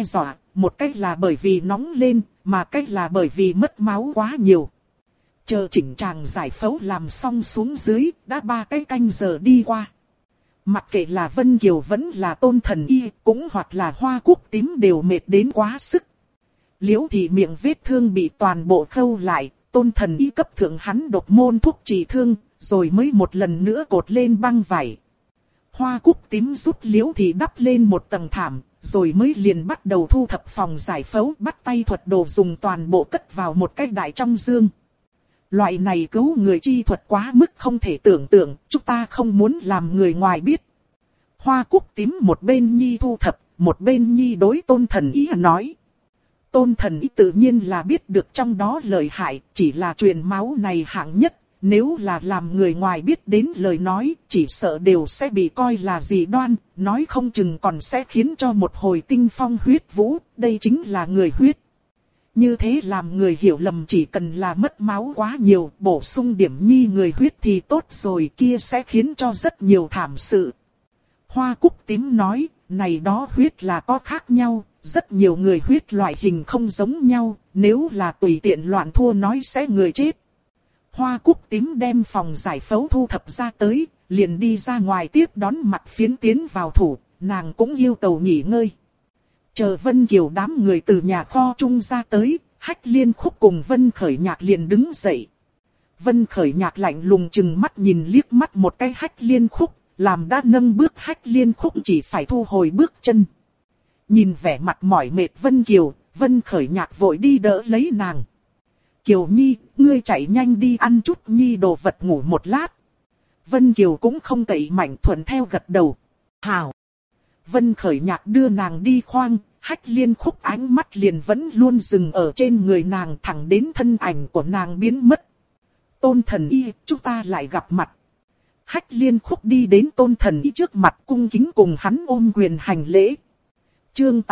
một cách là bởi vì nóng lên, mà cách là bởi vì mất máu quá nhiều. Chờ chỉnh tràng giải phẫu làm xong xuống dưới, đã 3 cái canh giờ đi qua. Mặc kệ là Vân Kiều vẫn là Tôn Thần Y, cũng hoặc là Hoa Cúc Tím đều mệt đến quá sức. Liễu Thị miệng vết thương bị toàn bộ khâu lại, Tôn Thần Y cấp thượng hắn độc môn thuốc trị thương, rồi mới một lần nữa cột lên băng vải. Hoa Cúc Tím giúp Liễu Thị đắp lên một tầng thảm, rồi mới liền bắt đầu thu thập phòng giải phẫu, bắt tay thuật đồ dùng toàn bộ cất vào một cái đại trong dương. Loại này cứu người chi thuật quá mức không thể tưởng tượng, chúng ta không muốn làm người ngoài biết. Hoa Cúc Tím một bên nhi thu thập, một bên nhi đối Tôn Thần Y nói. Tôn Thần Y tự nhiên là biết được trong đó lợi hại, chỉ là truyền máu này hạng nhất. Nếu là làm người ngoài biết đến lời nói, chỉ sợ đều sẽ bị coi là dị đoan, nói không chừng còn sẽ khiến cho một hồi tinh phong huyết vũ, đây chính là người huyết. Như thế làm người hiểu lầm chỉ cần là mất máu quá nhiều, bổ sung điểm nhi người huyết thì tốt rồi, kia sẽ khiến cho rất nhiều thảm sự. Hoa Cúc Tím nói, này đó huyết là có khác nhau, rất nhiều người huyết loại hình không giống nhau, nếu là tùy tiện loạn thua nói sẽ người chết. Hoa Cúc Tím đem phòng giải phẫu thu thập ra tới, liền đi ra ngoài tiếp đón Mặt Phiến tiến vào thủ, nàng cũng yêu cầu nghỉ ngơi. Chờ Vân Kiều đám người từ nhà kho chung ra tới, Hách Liên Khúc cùng Vân Khởi Nhạc liền đứng dậy. Vân Khởi Nhạc lạnh lùng chừng mắt nhìn liếc mắt một cái Hách Liên Khúc, làm đã nâng bước Hách Liên Khúc chỉ phải thu hồi bước chân. Nhìn vẻ mặt mỏi mệt Vân Kiều, Vân Khởi Nhạc vội đi đỡ lấy nàng. Kiều Nhi, ngươi chạy nhanh đi ăn chút nhi đồ vật ngủ một lát. Vân Kiều cũng không cậy mạnh thuận theo gật đầu. Hảo. Vân Khởi Nhạc đưa nàng đi khoang, Hách Liên Khúc ánh mắt liền vẫn luôn dừng ở trên người nàng thẳng đến thân ảnh của nàng biến mất. Tôn Thần Y, chúng ta lại gặp mặt. Hách Liên Khúc đi đến Tôn Thần Y trước mặt cung kính cùng hắn ôm quyền hành lễ. Chương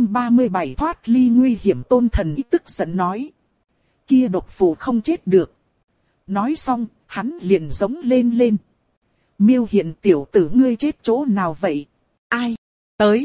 837 thoát ly nguy hiểm. Tôn Thần Y tức giận nói. Kia độc phù không chết được. Nói xong, hắn liền giống lên. Miêu Hiển tiểu tử ngươi chết chỗ nào vậy? Ai? Tới.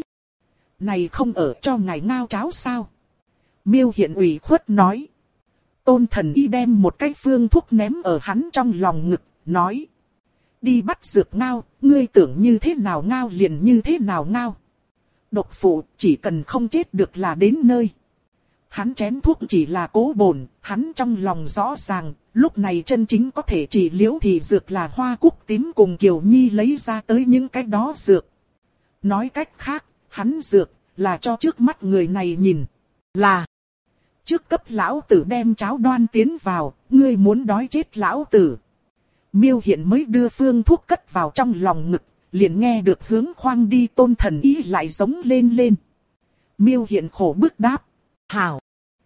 Này không ở cho ngài ngao cháo sao? Miêu Hiển ủy khuất nói. Tôn Thần Y đem một cái phương thuốc ném ở hắn trong lòng ngực, nói. Đi bắt dược ngao, ngươi tưởng như thế nào ngao liền như thế nào ngao. Độc phụ chỉ cần không chết được là đến nơi. Hắn chén thuốc chỉ là cố bổn, hắn trong lòng rõ ràng, lúc này chân chính có thể trị Liễu thì dược là Hoa Cúc Tím cùng Kiều Nhi lấy ra tới những cái đó dược. Nói cách khác, hắn dược là cho trước mắt người này nhìn. Là trước cấp lão tử đem cháo đoan tiến vào, ngươi muốn đói chết lão tử. Miêu Hiển mới đưa phương thuốc cất vào trong lòng ngực, liền nghe được hướng khoang đi Tôn Thần Y lại giống lên. Miêu Hiển khổ bức đáp. Hảo.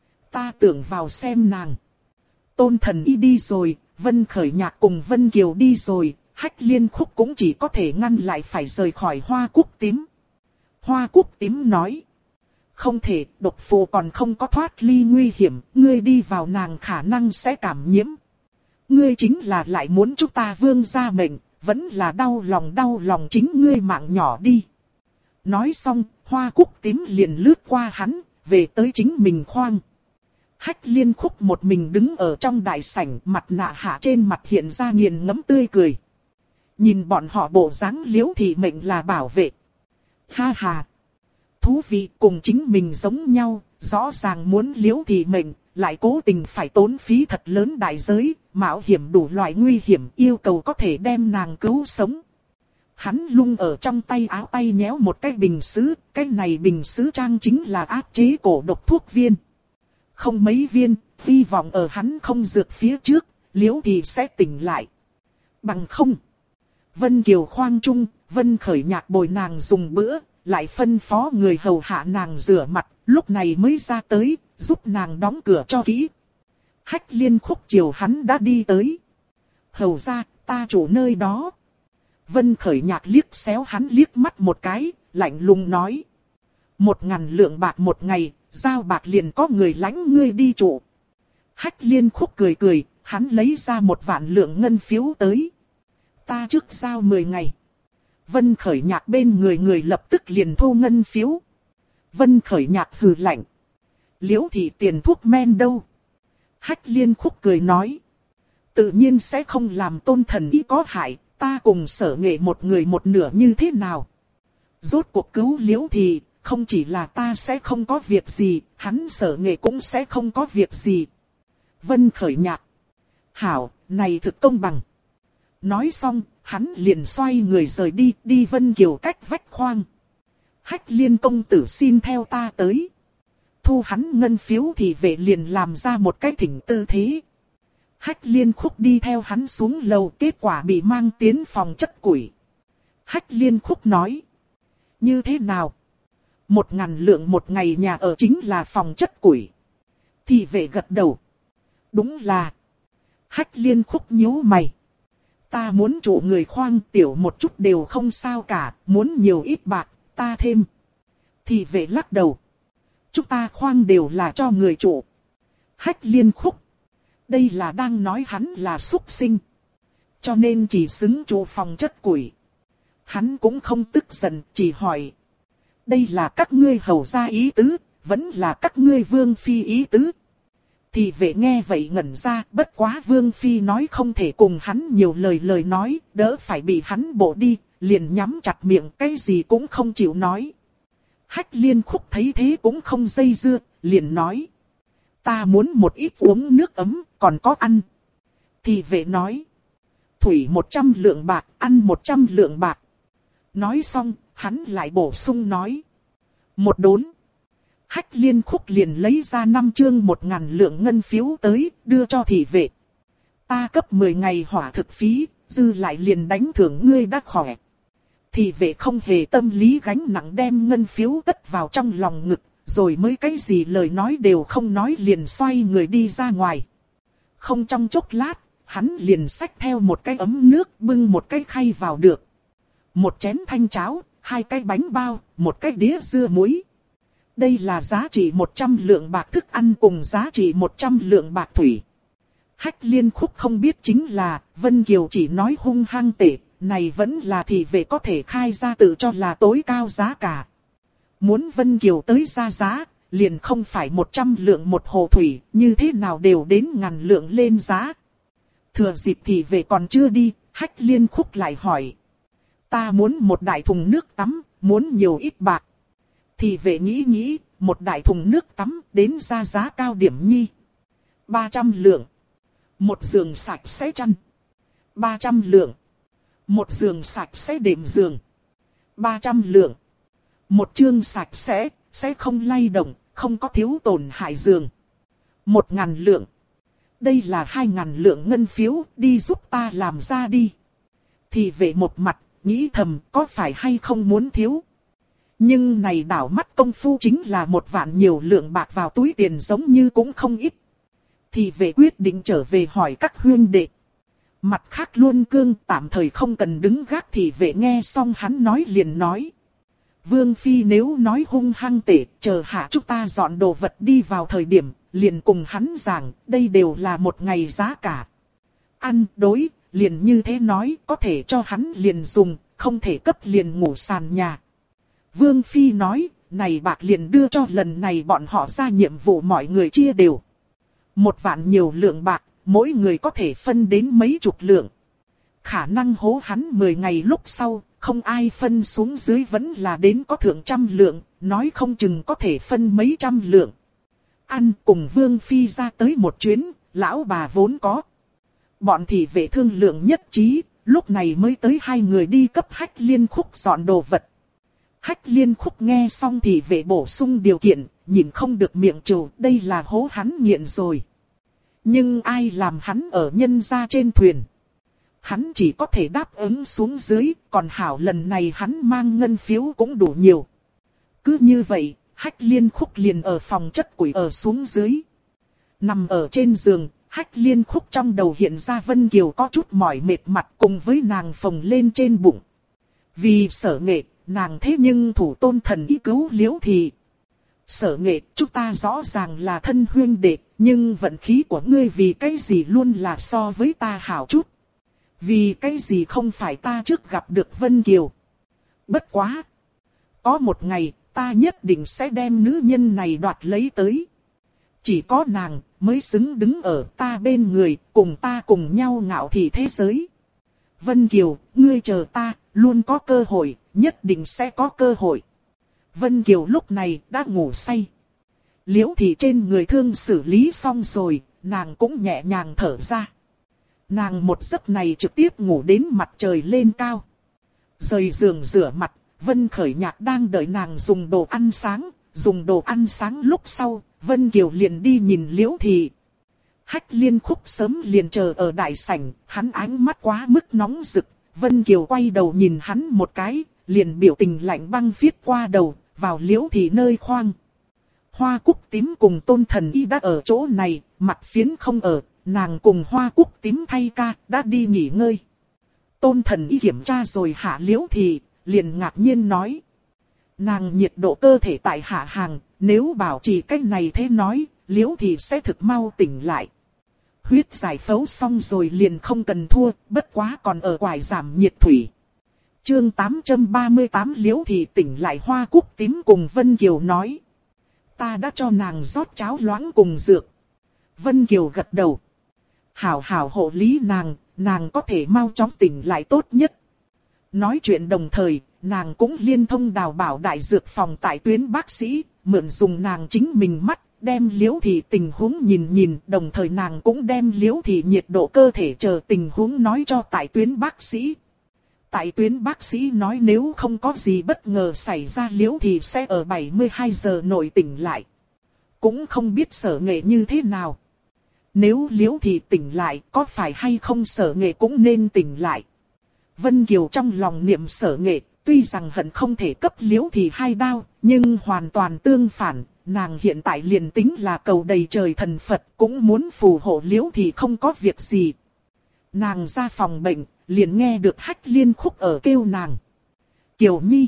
Ta tưởng vào xem nàng. Tôn Thần Y đi rồi, Vân Khởi Nhạc cùng Vân Kiều đi rồi, Hách Liên Khúc cũng chỉ có thể ngăn lại phải rời khỏi Hoa Cúc Tím. Hoa Cúc Tím nói. Không thể, độc phù còn không có thoát ly nguy hiểm, ngươi đi vào nàng khả năng sẽ cảm nhiễm. Ngươi chính là lại muốn chúng ta vương gia mệnh, vẫn là đau lòng chính ngươi mạng nhỏ đi. Nói xong, Hoa Cúc Tím liền lướt qua hắn, về tới chính mình khoang. Hách Liên Khúc một mình đứng ở trong đại sảnh, mặt nạ hạ trên mặt hiện ra nghiền ngẫm tươi cười. Nhìn bọn họ bộ dáng Liễu thị mệnh là bảo vệ. Ha ha. Thú vị, cùng chính mình giống nhau, rõ ràng muốn Liễu thị mệnh, lại cố tình phải tốn phí thật lớn đại giới, mạo hiểm đủ loại nguy hiểm, yêu cầu có thể đem nàng cứu sống. Hắn lung ở trong tay áo tay nhéo một cái bình sứ, cái này bình sứ trang chính là áp chế cổ độc thuốc viên. Không mấy viên, hy vọng ở hắn không dược phía trước, Liễu thì sẽ tỉnh lại. Bằng không. Vân Kiều khoang trung, Vân Khởi Nhạc bồi nàng dùng bữa, lại phân phó người hầu hạ nàng rửa mặt, lúc này mới ra tới, giúp nàng đóng cửa cho kỹ. Hách Liên Khúc chiều hắn đã đi tới. Hầu ra, ta chủ nơi đó. Vân Khởi Nhạc liếc xéo hắn liếc mắt một cái, lạnh lùng nói. 1.000 lượng bạc một ngày, giao bạc liền có người lãnh ngươi đi trụ. Hách Liên Khúc cười, hắn lấy ra 1.000 lượng ngân phiếu tới. Ta trước giao 10 ngày. Vân Khởi Nhạc bên người lập tức liền thu ngân phiếu. Vân Khởi Nhạc hừ lạnh. Liễu thị tiền thuốc men đâu? Hách Liên Khúc cười nói. Tự nhiên sẽ không làm Tôn thần y có hại, ta cùng Sở Nghệ một người một nửa như thế nào? Rốt cuộc cứu Liễu thị, không chỉ là ta sẽ không có việc gì, hắn Sở Nghệ cũng sẽ không có việc gì. Vân Khởi Nhạc. Hảo, này thực công bằng. Nói xong, hắn liền xoay người rời đi, đi Vân Kiều cách vách khoang. Hách Liên công tử xin theo ta tới. Thu hắn ngân phiếu thì vệ liền làm ra một cái thỉnh tư thế. Hách Liên Khúc đi theo hắn xuống lầu, kết quả bị mang tiến phòng chất củi. Hách Liên Khúc nói. Như thế nào? 1.000 lượng một ngày nhà ở chính là phòng chất củi. Thì vệ gật đầu. Đúng là. Hách Liên Khúc nhíu mày. Ta muốn trụ người khoang tiểu một chút đều không sao cả, muốn nhiều ít bạc, ta thêm. Thì vệ lắc đầu. Chúng ta khoang đều là cho người trụ. Hách Liên Khúc. Đây là đang nói hắn là súc sinh. Cho nên chỉ xứng trụ phòng chất củi. Hắn cũng không tức giận, chỉ hỏi. Đây là các ngươi hầu gia ý tứ, vẫn là các ngươi vương phi ý tứ. Thì vệ nghe vậy ngẩn ra, bất quá vương phi nói không thể cùng hắn nhiều lời nói, đỡ phải bị hắn bộ đi, liền nhắm chặt miệng, cái gì cũng không chịu nói. Hách Liên Khúc thấy thế cũng không dây dưa, liền nói. Ta muốn một ít uống nước ấm, còn có ăn. Thì vệ nói. Thủy 100 lượng bạc, ăn 100 lượng bạc. Nói xong, hắn lại bổ sung nói. Một đốn. Hách Liên Khúc liền lấy ra 5 chương 1.000 lượng ngân phiếu tới, đưa cho thị vệ. Ta cấp 10 ngày hỏa thực phí, dư lại liền đánh thưởng ngươi đã khỏe. Thị vệ không hề tâm lý gánh nặng đem ngân phiếu cất vào trong lòng ngực, rồi mới cái gì lời nói đều không nói liền xoay người đi ra ngoài. Không trong chốc lát, hắn liền xách theo một cái ấm nước bưng một cái khay vào được. Một chén thanh cháo, 2 cái bánh bao, một cái đĩa dưa muối. Đây là giá trị 100 lượng bạc thức ăn cùng giá trị 100 lượng bạc thủy. Hách Liên Khúc không biết chính là, Vân Kiều chỉ nói hung hăng tệ, này vẫn là thị vệ có thể khai ra tự cho là tối cao giá cả. Muốn Vân Kiều tới ra giá, liền không phải 100 lượng một hồ thủy, như thế nào đều đến 1.000 lượng lên giá. Thừa dịp thị vệ còn chưa đi, Hách Liên Khúc lại hỏi. Ta muốn một đại thùng nước tắm, muốn nhiều ít bạc. Thị vệ nghĩ, một đại thùng nước tắm đến ra giá cao điểm nhi. 300 lượng. Một giường sạch sẽ chăn. 300 lượng. Một giường sạch sẽ đệm giường. 300 lượng. Một chương sạch sẽ không lay động, không có thiếu tổn hại giường. 1.000 lượng. Đây là 2.000 lượng ngân phiếu, đi giúp ta làm ra đi. Thị vệ một mặt, nghĩ thầm có phải hay không muốn thiếu. Nhưng này đảo mắt công phu chính là 1 vạn nhiều lượng bạc vào túi tiền giống như cũng không ít. Thị vệ quyết định trở về hỏi các huynh đệ. Mặt khác Luân Cương tạm thời không cần đứng gác, thị vệ nghe xong hắn nói liền nói. Vương Phi nếu nói hung hăng tệ, chờ hạ chúng ta dọn đồ vật đi vào thời điểm, liền cùng hắn giảng, đây đều là một ngày giá cả. Ăn, đối, liền như thế nói, có thể cho hắn liền dùng, không thể cấp liền ngủ sàn nhà. Vương Phi nói, này bạc liền đưa cho lần này bọn họ ra nhiệm vụ mọi người chia đều. 1 vạn nhiều lượng bạc, mỗi người có thể phân đến mấy chục lượng. Khả năng hố hắn 10 ngày lúc sau, không ai phân xuống dưới vẫn là đến có thượng trăm lượng, nói không chừng có thể phân mấy trăm lượng. Ăn cùng Vương Phi ra tới một chuyến, lão bà vốn có. Bọn thị vệ thương lượng nhất trí, lúc này mới tới 2 người đi cấp Hách Liên Khúc dọn đồ vật. Hách Liên Khúc nghe xong thị vệ bổ sung điều kiện, nhìn không được miệng trừ, đây là hố hắn nghiện rồi. Nhưng ai làm hắn ở nhân gia trên thuyền. Hắn chỉ có thể đáp ứng xuống dưới, còn hảo lần này hắn mang ngân phiếu cũng đủ nhiều. Cứ như vậy, Hách Liên Khúc liền ở phòng chất củi ở xuống dưới. Nằm ở trên giường, Hách Liên Khúc trong đầu hiện ra Vân Kiều có chút mỏi mệt mặt cùng với nàng phồng lên trên bụng. Vì Sở Nghệ, nàng thế nhưng thủ tôn thần ý cứu Liễu Thị. Sở Nghệ, chúng ta rõ ràng là thân huynh đệ, nhưng vận khí của ngươi vì cái gì luôn là so với ta hảo chút. Vì cái gì không phải ta trước gặp được Vân Kiều. Bất quá. Có một ngày, ta nhất định sẽ đem nữ nhân này đoạt lấy tới. Chỉ có nàng mới xứng đứng ở ta bên người, cùng ta cùng nhau ngạo thị thế giới. Vân Kiều, ngươi chờ ta, luôn có cơ hội, nhất định sẽ có cơ hội. Vân Kiều lúc này đã ngủ say. Liễu Thị trên người thương xử lý xong rồi, nàng cũng nhẹ nhàng thở ra. Nàng một giấc này trực tiếp ngủ đến mặt trời lên cao. Rời giường rửa mặt, Vân Khởi Nhạc đang đợi nàng dùng đồ ăn sáng. Dùng đồ ăn sáng lúc sau, Vân Kiều liền đi nhìn Liễu Thị. Hách Liên Khúc sớm liền chờ ở đại sảnh, hắn ánh mắt quá mức nóng rực. Vân Kiều quay đầu nhìn hắn một cái, liền biểu tình lạnh băng phiết qua đầu, vào Liễu Thị nơi khoang. Hoa Cúc Tím cùng Tôn Thần Y đã ở chỗ này, Mặt Phiến không ở, nàng cùng Hoa Cúc Tím thay ca, đã đi nghỉ ngơi. Tôn Thần Y kiểm tra rồi hạ Liễu Thị, liền ngạc nhiên nói. Nàng nhiệt độ cơ thể tại hạ hàng, nếu bảo trì cách này thế nói, Liễu Thị sẽ thực mau tỉnh lại. Huyết giải phẫu xong rồi liền không cần thua, bất quá còn ở quải giảm nhiệt thủy. Chương 838 Liễu Thị tỉnh lại. Hoa Cúc Tím cùng Vân Kiều nói. Ta đã cho nàng rót cháo loãng cùng dược. Vân Kiều gật đầu. Hảo hảo hộ lý nàng có thể mau chóng tỉnh lại tốt nhất. Nói chuyện đồng thời, nàng cũng liên thông Đào Bảo đại dược phòng tại tuyến bác sĩ, mượn dùng nàng chính mình mắt, đem Liễu Thị tình huống nhìn, đồng thời nàng cũng đem Liễu Thị nhiệt độ cơ thể chờ tình huống nói cho tại tuyến bác sĩ. Tại tuyến bác sĩ nói nếu không có gì bất ngờ xảy ra Liễu Thị sẽ ở 72 giờ nội tỉnh lại. Cũng không biết Sở Nghệ như thế nào. Nếu Liễu Thị tỉnh lại có phải hay không Sở Nghệ cũng nên tỉnh lại. Vân Kiều trong lòng niệm Sở Nghệ, tuy rằng hận không thể cấp Liễu Thị hai đao, nhưng hoàn toàn tương phản, nàng hiện tại liền tính là cầu đầy trời thần Phật cũng muốn phù hộ Liễu Thị không có việc gì. Nàng ra phòng bệnh, liền nghe được Hách Liên Khúc ở kêu nàng. Kiều Nhi.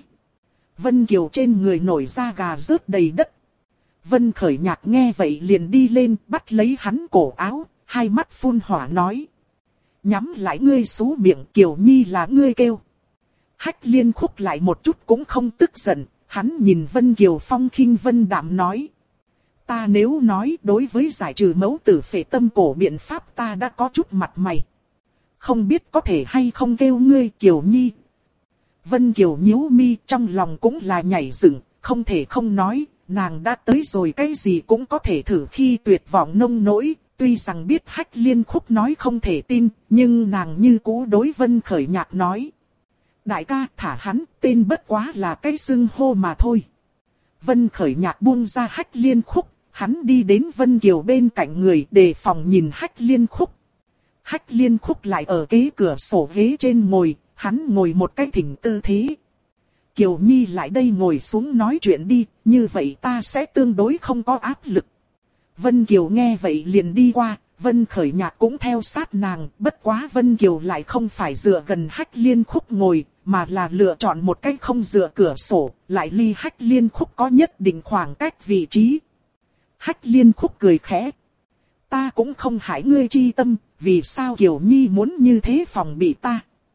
Vân Kiều trên người nổi da gà rớt đầy đất. Vân Khởi Nhạc nghe vậy liền đi lên bắt lấy hắn cổ áo, hai mắt phun hỏa nói. Nhắm lại ngươi xú miệng, Kiều Nhi là ngươi kêu. Hách Liên Khúc lại một chút cũng không tức giận, hắn nhìn Vân Kiều phong khinh vân đạm nói. Ta nếu nói đối với giải trừ mẫu tử phệ tâm cổ biện pháp ta đã có chút mặt mày. Không biết có thể hay không kêu ngươi Kiều Nhi. Vân Kiều nhíu mi trong lòng cũng là nhảy dựng, không thể không nói, nàng đã tới rồi cái gì cũng có thể thử khi tuyệt vọng nông nỗi. Tuy rằng biết Hách Liên Khúc nói không thể tin, nhưng nàng như cũ đối Vân Khởi Nhạc nói. Đại ca thả hắn, tên bất quá là cái xưng hô mà thôi. Vân Khởi Nhạc buông ra Hách Liên Khúc, hắn đi đến Vân Kiều bên cạnh người đề phòng nhìn Hách Liên Khúc. Hách Liên Khúc lại ở kế cửa sổ ghế trên ngồi, hắn ngồi một cái thỉnh tư thế. Kiều Nhi lại đây ngồi xuống nói chuyện đi, như vậy ta sẽ tương đối không có áp lực. Vân Kiều nghe vậy liền đi qua, Vân Khởi Nhạc cũng theo sát nàng, bất quá Vân Kiều lại không phải dựa gần Hách Liên Khúc ngồi, mà là lựa chọn một cách không dựa cửa sổ, lại ly Hách Liên Khúc có nhất định khoảng cách vị trí. Hách Liên Khúc cười khẽ. Ta cũng không hại ngươi chi tâm, vì sao Kiều Nhi muốn như thế phòng bị ta?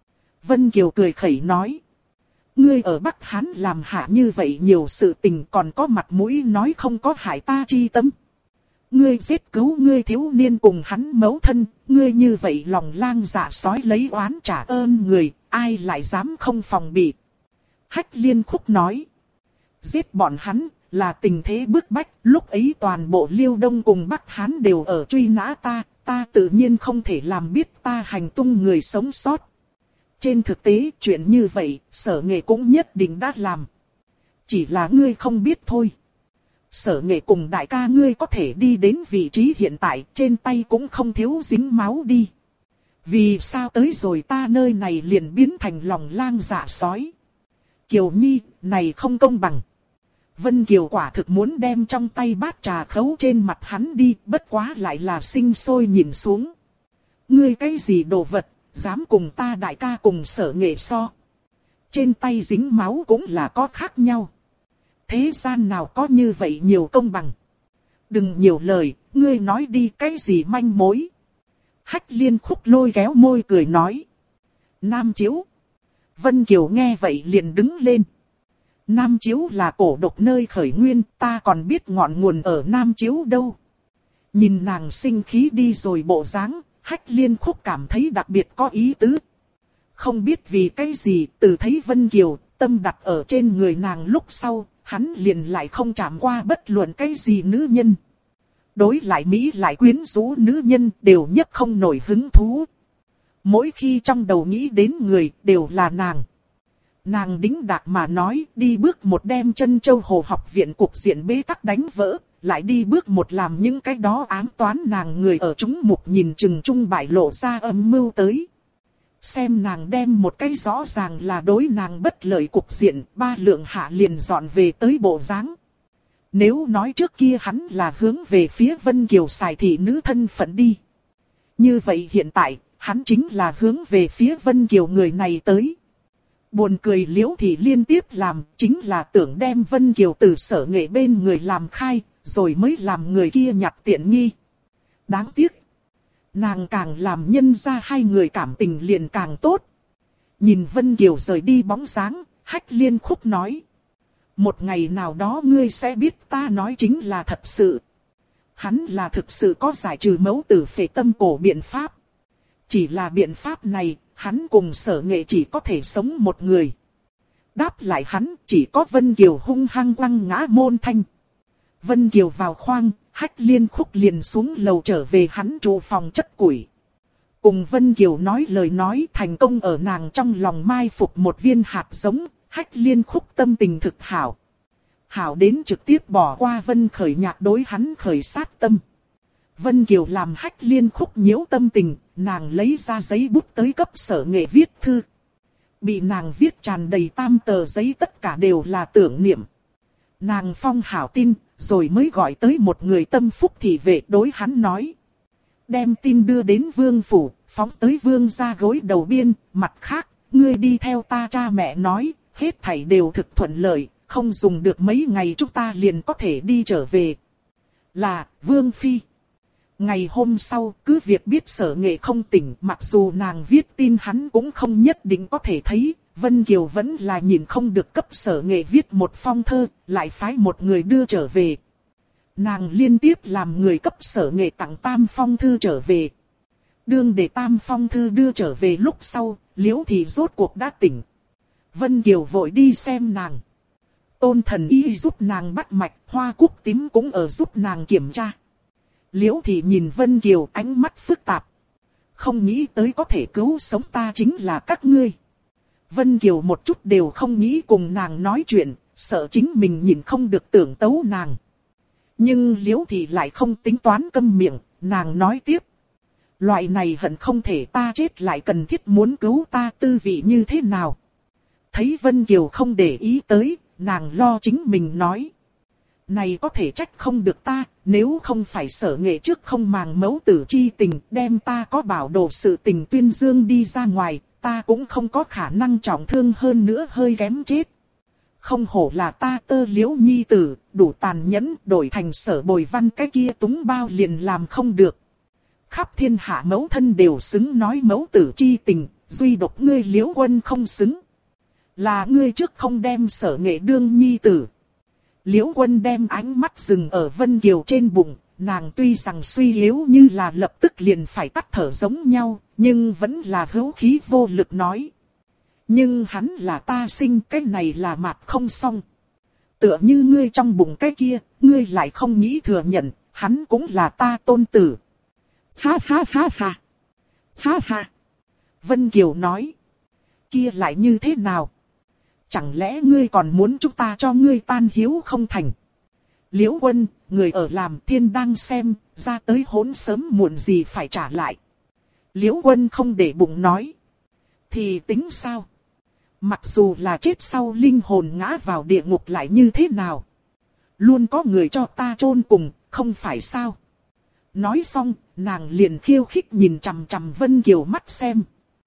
Vân Kiều cười khẩy nói. Ngươi ở Bắc Hán làm hạ như vậy nhiều sự tình còn có mặt mũi nói không có hại ta chi tâm. Ngươi giết cứu ngươi thiếu niên cùng hắn mẫu thân, ngươi như vậy lòng lang dạ sói lấy oán trả ơn người, ai lại dám không phòng bị. Hách Liên Khúc nói. Giết bọn hắn là tình thế bức bách, lúc ấy toàn bộ Liêu Đông cùng Bắc Hán đều ở truy nã ta tự nhiên không thể làm biết ta hành tung người sống sót. Trên thực tế chuyện như vậy, Sở Nghệ cũng nhất định đã làm. Chỉ là ngươi không biết thôi. Sở Nghệ cùng đại ca ngươi có thể đi đến vị trí hiện tại, trên tay cũng không thiếu dính máu đi. Vì sao tới rồi ta nơi này liền biến thành lòng lang dạ sói? Kiều Nhi, này không công bằng. Vân Kiều quả thực muốn đem trong tay bát trà khấu trên mặt hắn đi, bất quá lại là sinh sôi nhìn xuống. Ngươi cái gì đồ vật, dám cùng ta đại ca cùng Sở Nghệ so? Trên tay dính máu cũng là có khác nhau. Thế gian nào có như vậy nhiều công bằng? Đừng nhiều lời, ngươi nói đi cái gì manh mối? Hách Liên Khúc lôi kéo môi cười nói. Nam chiếu. Vân Kiều nghe vậy liền đứng lên. Nam Chiếu là cổ độc nơi khởi nguyên, ta còn biết ngọn nguồn ở Nam Chiếu đâu. Nhìn nàng sinh khí đi rồi bộ dáng, Hách Liên Khúc cảm thấy đặc biệt có ý tứ. Không biết vì cái gì, từ thấy Vân Kiều, tâm đặt ở trên người nàng lúc sau, hắn liền lại không chạm qua bất luận cái gì nữ nhân. Đối lại Mỹ lại quyến rũ nữ nhân đều nhất không nổi hứng thú. Mỗi khi trong đầu nghĩ đến người đều là nàng. Nàng đĩnh đạc mà nói, đi bước một đem Chân Châu Hồ học viện cục diện bế tắc đánh vỡ, lại đi bước một làm những cái đó ám toán nàng người ở chúng mục nhìn chừng chung bại lộ ra âm mưu tới. Xem nàng đem một cái rõ ràng là đối nàng bất lợi cục diện, 3 lượng hạ liền dọn về tới bộ dáng. Nếu nói trước kia hắn là hướng về phía Vân Kiều xài thị nữ thân phận đi. Như vậy hiện tại, hắn chính là hướng về phía Vân Kiều người này tới. Buồn cười Liễu Thị liên tiếp làm, chính là tưởng đem Vân Kiều từ Sở Nghệ bên người làm khai, rồi mới làm người kia nhặt tiện nghi. Đáng tiếc. Nàng càng làm nhân ra hai người cảm tình liền càng tốt. Nhìn Vân Kiều rời đi bóng dáng, Hách Liên Khúc nói. Một ngày nào đó ngươi sẽ biết ta nói chính là thật sự. Hắn là thực sự có giải trừ mẫu tử phệ tâm cổ biện pháp. Chỉ là biện pháp này, hắn cùng Sở Nghệ chỉ có thể sống một người. Đáp lại hắn, chỉ có Vân Kiều hung hăng quăng ngã môn thanh. Vân Kiều vào khoang, Hách Liên Khúc liền xuống lầu trở về hắn trụ phòng chất củi. Cùng Vân Kiều nói lời nói thành công ở nàng trong lòng mai phục một viên hạt giống, Hách Liên Khúc tâm tình thực hảo. Hảo đến trực tiếp bỏ qua Vân Khởi nhạc đối hắn khởi sát tâm. Vân Kiều làm Hách Liên Khúc nhiễu tâm tình, nàng lấy ra giấy bút tới cấp Sở Nghệ viết thư. Bị nàng viết tràn đầy tam tờ giấy tất cả đều là tưởng niệm. Nàng phong hảo tin, rồi mới gọi tới một người tâm phúc thị vệ đối hắn nói. Đem tin đưa đến vương phủ, phóng tới vương ra gối đầu biên, mặt khác, ngươi đi theo ta cha mẹ nói, hết thảy đều thực thuận lợi, không dùng được mấy ngày chúng ta liền có thể đi trở về. Là, Vương Phi. Ngày hôm sau, cứ việc biết Sở Nghệ không tỉnh, mặc dù nàng viết tin hắn cũng không nhất định có thể thấy, Vân Kiều vẫn là nhìn không được cấp Sở Nghệ viết một phong thơ, lại phái một người đưa trở về. Nàng liên tiếp làm người cấp Sở Nghệ tặng tam phong thư trở về. Đương để tam phong thư đưa trở về lúc sau, Liễu Thị rốt cuộc đã tỉnh. Vân Kiều vội đi xem nàng. Tôn Thần Y giúp nàng bắt mạch, Hoa Cúc Tím cũng ở giúp nàng kiểm tra. Liễu Thị nhìn Vân Kiều ánh mắt phức tạp. Không nghĩ tới có thể cứu sống ta chính là các ngươi. Vân Kiều một chút đều không nghĩ cùng nàng nói chuyện, sợ chính mình nhìn không được tưởng tấu nàng. Nhưng Liễu Thị lại không tính toán câm miệng, nàng nói tiếp. Loại này hận không thể ta chết lại cần thiết muốn cứu ta tư vị như thế nào. Thấy Vân Kiều không để ý tới, nàng lo chính mình nói. Này có thể trách không được ta, nếu không phải Sở Nghệ trước không màng mẫu tử chi tình, đem ta có bảo đồ sự tình tuyên dương đi ra ngoài, ta cũng không có khả năng trọng thương hơn nữa hơi kém chết. Không hổ là ta Tơ Liễu nhi tử, đủ tàn nhẫn, đổi thành Sở Bồi Văn cái kia túng bao liền làm không được. Khắp thiên hạ mẫu thân đều xứng nói mẫu tử chi tình, duy độc ngươi Liễu Quân không xứng. Là ngươi trước không đem Sở Nghệ đương nhi tử. Liễu Quân đem ánh mắt dừng ở Vân Kiều trên bụng, nàng tuy rằng suy yếu như là lập tức liền phải tắt thở giống nhau, nhưng vẫn là hữu khí vô lực nói. Nhưng hắn là ta sinh, cái này là mạt không xong. Tựa như ngươi trong bụng cái kia, ngươi lại không nghĩ thừa nhận, hắn cũng là ta tôn tử. Ha ha ha ha. Ha ha. Vân Kiều nói. Kia lại như thế nào? Chẳng lẽ ngươi còn muốn chúng ta cho ngươi tan hiếu không thành? Liễu Quân, người ở làm thiên đang xem, ra tới hỗn sớm muộn gì phải trả lại. Liễu Quân không để bụng nói. Thì tính sao? Mặc dù là chết sau linh hồn ngã vào địa ngục lại như thế nào? Luôn có người cho ta chôn cùng, không phải sao? Nói xong, nàng liền khiêu khích nhìn chằm chằm Vân Kiều mắt xem.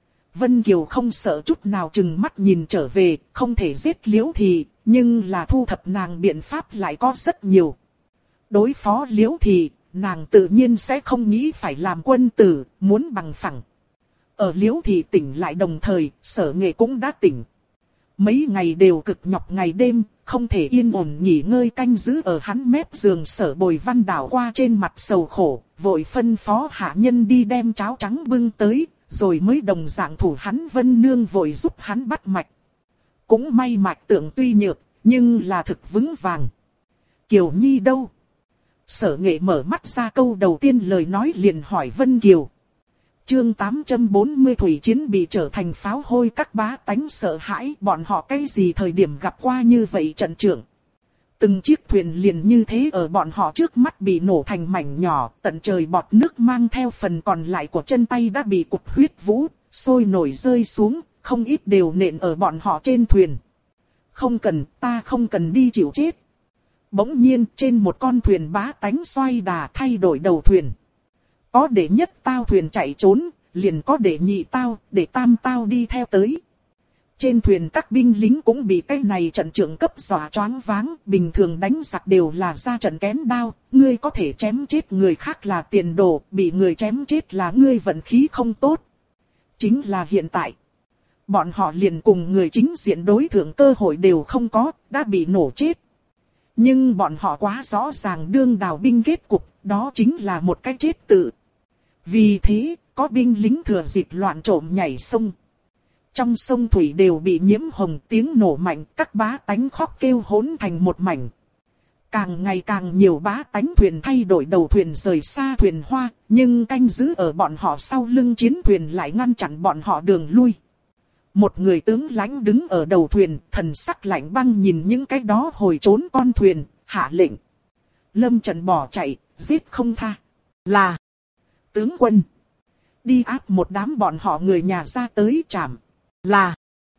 Vân Kiều không sợ chút nào chừng mắt nhìn trở về, không thể giết Liễu Thị, nhưng là thu thập nàng biện pháp lại có rất nhiều. Đối phó Liễu Thị, nàng tự nhiên sẽ không nghĩ phải làm quân tử, muốn bằng phẳng. Ở Liễu Thị tỉnh lại đồng thời, Sở Nghệ cũng đã tỉnh. mấy ngày đều cực nhọc ngày đêm, không thể yên ổn nghỉ ngơi canh giữ ở hắn mép giường. Sở Bồi Văn đảo qua trên mặt sầu khổ, vội phân phó hạ nhân đi đem cháo trắng bưng tới, rồi mới đồng dạng thủ hắn Vân Nương vội giúp hắn bắt mạch. Cũng may mạch tượng tuy nhược, nhưng là thực vững vàng. Kiều Nhi đâu? Sở Nghệ mở mắt ra, câu đầu tiên lời nói liền hỏi Vân Kiều. Chương 840 thủy chiến bị trở thành pháo hôi, các bá tánh sợ hãi, bọn họ cái gì thời điểm gặp qua như vậy trận trưởng. Từng chiếc thuyền liền như thế ở bọn họ trước mắt bị nổ thành mảnh nhỏ, tận trời bọt nước mang theo phần còn lại của chân tay đã bị cục huyết vũ, sôi nổi rơi xuống, không ít đều nện ở bọn họ trên thuyền. Không cần, ta không cần đi chịu chết. Bỗng nhiên trên một con thuyền bá tánh xoay đà thay đổi đầu thuyền. Có đệ nhất tao thuyền chạy trốn, liền có đệ nhị tao, đệ tam tao đi theo tới. Trên thuyền các binh lính cũng bị cái này trận trưởng cấp dọa choáng váng, bình thường đánh giặc đều là ra trận kén đao, ngươi có thể chém chết người khác là tiền đồ, bị người chém chết là ngươi vận khí không tốt. Chính là hiện tại, bọn họ liền cùng người chính diện đối thượng cơ hội đều không có, đã bị nổ chết. Nhưng bọn họ quá rõ ràng đương đào binh kết cục, đó chính là một cái chết tự. Vì thế, có binh lính thừa dịp loạn trộm nhảy sông. Trong sông thủy đều bị nhiễm hồng, tiếng nổ mạnh, các bá tánh khóc kêu hỗn thành một mảnh. Càng ngày càng nhiều bá tánh thuyền thay đổi đầu thuyền rời xa thuyền hoa, nhưng canh giữ ở bọn họ sau lưng chiến thuyền lại ngăn chặn bọn họ đường lui. Một người tướng lãnh đứng ở đầu thuyền, thần sắc lạnh băng nhìn những cái đó hồi trốn con thuyền, hạ lệnh. Lâm trận bỏ chạy, giết không tha. Là tướng quân. Đi áp một đám bọn họ người nhà ra tới trảm. Là.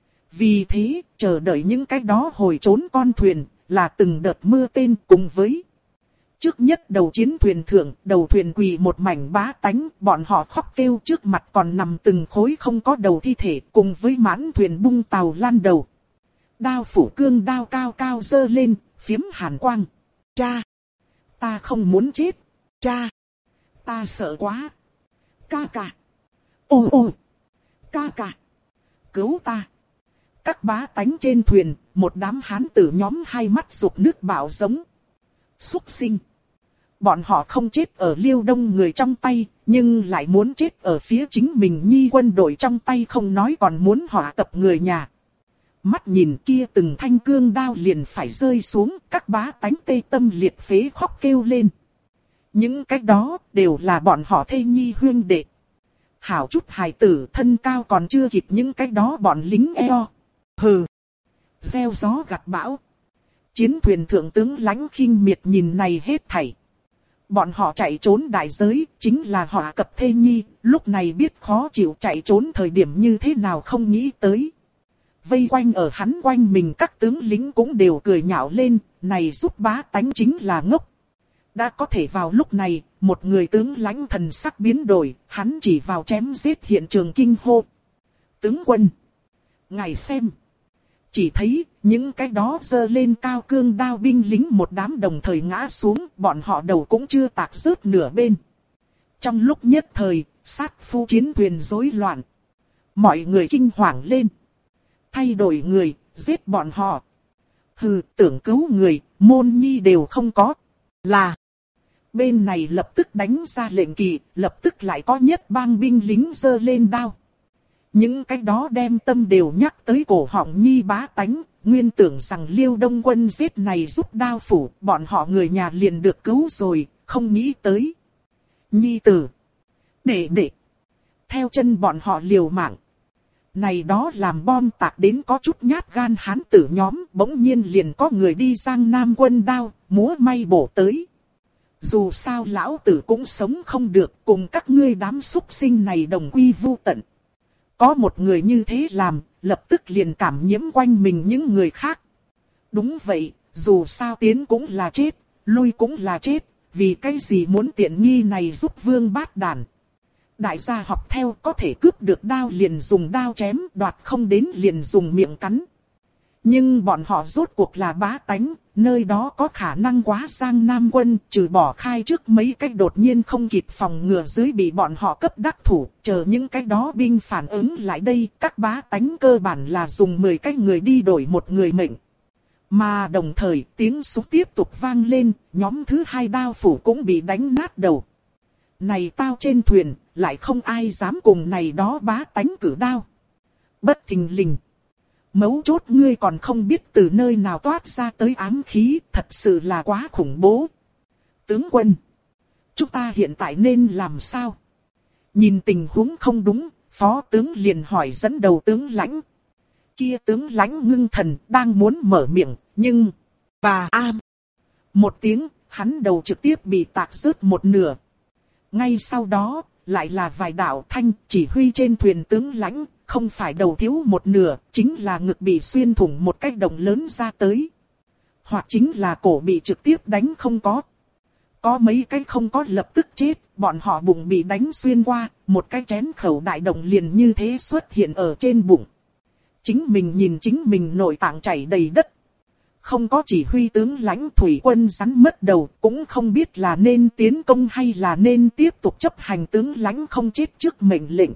Vì thế, chờ đợi những cái đó hồi trốn con thuyền, là từng đợt mưa tên cùng với. Trước nhất đầu chiến thuyền thượng, đầu thuyền quỳ một mảnh bá tánh, bọn họ khóc kêu, trước mặt còn nằm từng khối không có đầu thi thể, cùng với mãn thuyền bung tàu lan đầu. Đao phủ cương đao cao cao dơ lên, phiếm hàn quang. Cha! Ta không muốn chết! Cha! Ta sợ quá! Ca ca! Ôi ôi! Ca ca! Cứu ta! Các bá tánh trên thuyền, một đám hán tử nhóm hai mắt rục nước bạo giống. Súc sinh! Bọn họ không chết ở Liêu Đông người trong tay, nhưng lại muốn chết ở phía chính mình Nhi quân đội trong tay, không nói còn muốn hỏa tập người nhà. Mắt nhìn kia từng thanh cương đao liền phải rơi xuống, các bá tánh tê tâm liệt phế khóc kêu lên. Những cái đó đều là bọn họ thê nhi huyên đệ. Hảo chút hài tử thân cao còn chưa kịp những cái đó bọn lính eo. Hừ! Gieo gió gặt bão. Chiến thuyền thượng tướng lãnh khinh miệt nhìn này hết thảy. Bọn họ chạy trốn đại giới, chính là họ cập thê nhi, lúc này biết khó chịu chạy trốn thời điểm như thế nào không nghĩ tới. Vây quanh ở hắn quanh mình các tướng lính cũng đều cười nhạo lên, này giúp bá tánh chính là ngốc. Đã có thể vào lúc này, một người tướng lãnh thần sắc biến đổi, hắn chỉ vào chém giết hiện trường kinh hô. Tướng quân! Ngài xem! Chỉ thấy, những cái đó giơ lên cao cương đao binh lính một đám đồng thời ngã xuống, bọn họ đầu cũng chưa tạc rớt nửa bên. Trong lúc nhất thời, sát phu chiến thuyền rối loạn. Mọi người kinh hoàng lên. Thay đổi người, giết bọn họ. Hừ, tưởng cứu người, môn nhi đều không có. Là. Bên này lập tức đánh ra lệnh kỳ, lập tức lại có nhất bang binh lính giơ lên đao. Những cái đó đem tâm đều nhắc tới cổ họng nhi bá tánh, nguyên tưởng rằng Liêu Đông quân giết này giúp đao phủ, bọn họ người nhà liền được cứu rồi, không nghĩ tới. Nhi tử, đệ, theo chân bọn họ liều mạng. Này đó làm bom tạc đến có chút nhát gan hán tử nhóm, bỗng nhiên liền có người đi sang Nam quân đao, múa may bổ tới. Dù sao lão tử cũng sống không được, cùng các ngươi đám súc sinh này đồng quy vu tận. Có một người như thế làm, lập tức liền cảm nhiễm quanh mình những người khác. Đúng vậy, dù sao tiến cũng là chết, lui cũng là chết, vì cái gì muốn tiện nghi này giúp vương bát đàn. Đại gia học theo, có thể cướp được đao liền dùng đao chém, đoạt không đến liền dùng miệng cắn. Nhưng bọn họ rốt cuộc là bá tánh, nơi đó có khả năng quá Giang Nam quân, trừ bỏ khai trước mấy cái đột nhiên không kịp phòng ngừa dưới bị bọn họ cấp đắc thủ, chờ những cái đó binh phản ứng lại đây, các bá tánh cơ bản là dùng 10 cái người đi đổi một người mệnh. Mà đồng thời tiếng súng tiếp tục vang lên, nhóm thứ 2 đao phủ cũng bị đánh nát đầu. Này tao trên thuyền, lại không ai dám cùng này đó bá tánh cử đao. Bất thình lình. Mấu chốt ngươi còn không biết từ nơi nào toát ra tới ám khí, thật sự là quá khủng bố. Tướng quân, chúng ta hiện tại nên làm sao? Nhìn tình huống không đúng, phó tướng liền hỏi dẫn đầu tướng lãnh. Kia tướng lãnh ngưng thần đang muốn mở miệng, nhưng... Một tiếng, hắn đầu trực tiếp bị tạc rớt một nửa. Ngay sau đó, lại là vài đạo thanh chỉ huy trên thuyền tướng lãnh, không phải đầu thiếu một nửa, chính là ngực bị xuyên thủng một cái động lớn ra tới. Hoặc chính là cổ bị trực tiếp đánh không có. Có mấy cái không có lập tức chết, bọn họ bụng bị đánh xuyên qua, một cái chén khẩu đại động liền như thế xuất hiện ở trên bụng. Chính mình nhìn chính mình nội tạng chảy đầy đất. Không có chỉ huy tướng lãnh thủy quân rắn mất đầu, cũng không biết là nên tiến công hay là nên tiếp tục chấp hành tướng lãnh không chết trước mệnh lệnh.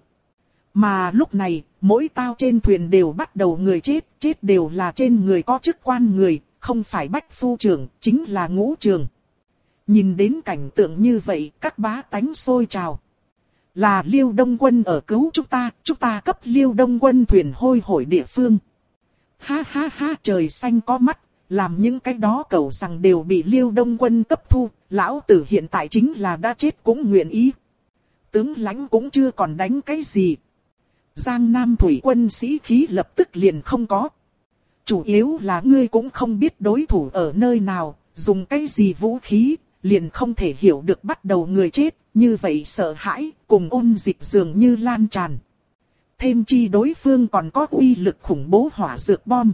Mà lúc này, mỗi tao trên thuyền đều bắt đầu người chết, chết đều là trên người có chức quan người, không phải bách phu trưởng, chính là ngũ trường. Nhìn đến cảnh tượng như vậy, các bá tánh sôi trào. Là Liêu Đông quân ở cứu chúng ta cấp Liêu Đông quân thuyền hôi hổi địa phương. Ha ha ha, trời xanh có mắt, làm những cái đó cẩu rằng đều bị Liêu Đông quân cấp thu, lão tử hiện tại chính là đã chết cũng nguyện ý. Tướng lãnh cũng chưa còn đánh cái gì. Giang Nam thủy quân sĩ khí lập tức liền không có. Chủ yếu là ngươi cũng không biết đối thủ ở nơi nào, dùng cái gì vũ khí, liền không thể hiểu được bắt đầu người chết, như vậy sợ hãi, cùng ôn dịch dường như lan tràn. Thêm chi đối phương còn có uy lực khủng bố hỏa dược bom.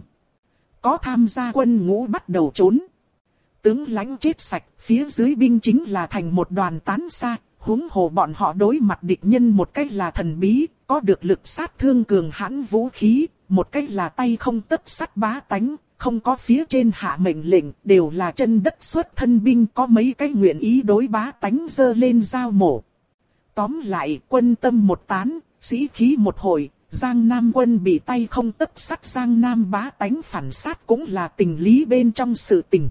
Có tham gia quân ngũ bắt đầu trốn. Tướng lãnh chết sạch, phía dưới binh chính là thành một đoàn tán xa, huống hồ bọn họ đối mặt địch nhân một cách là thần bí, có được lực sát thương cường hãn vũ khí, một cách là tay không tấc sắt bá tánh, không có phía trên hạ mệnh lệnh, đều là chân đất xuất thân binh, có mấy cái nguyện ý đối bá tánh giơ lên giao mổ. Tóm lại, quân tâm một tán, sĩ khí một hồi, Giang Nam quân bị tay không tấc sắt Giang Nam bá tánh phản sát cũng là tình lý bên trong sự tình.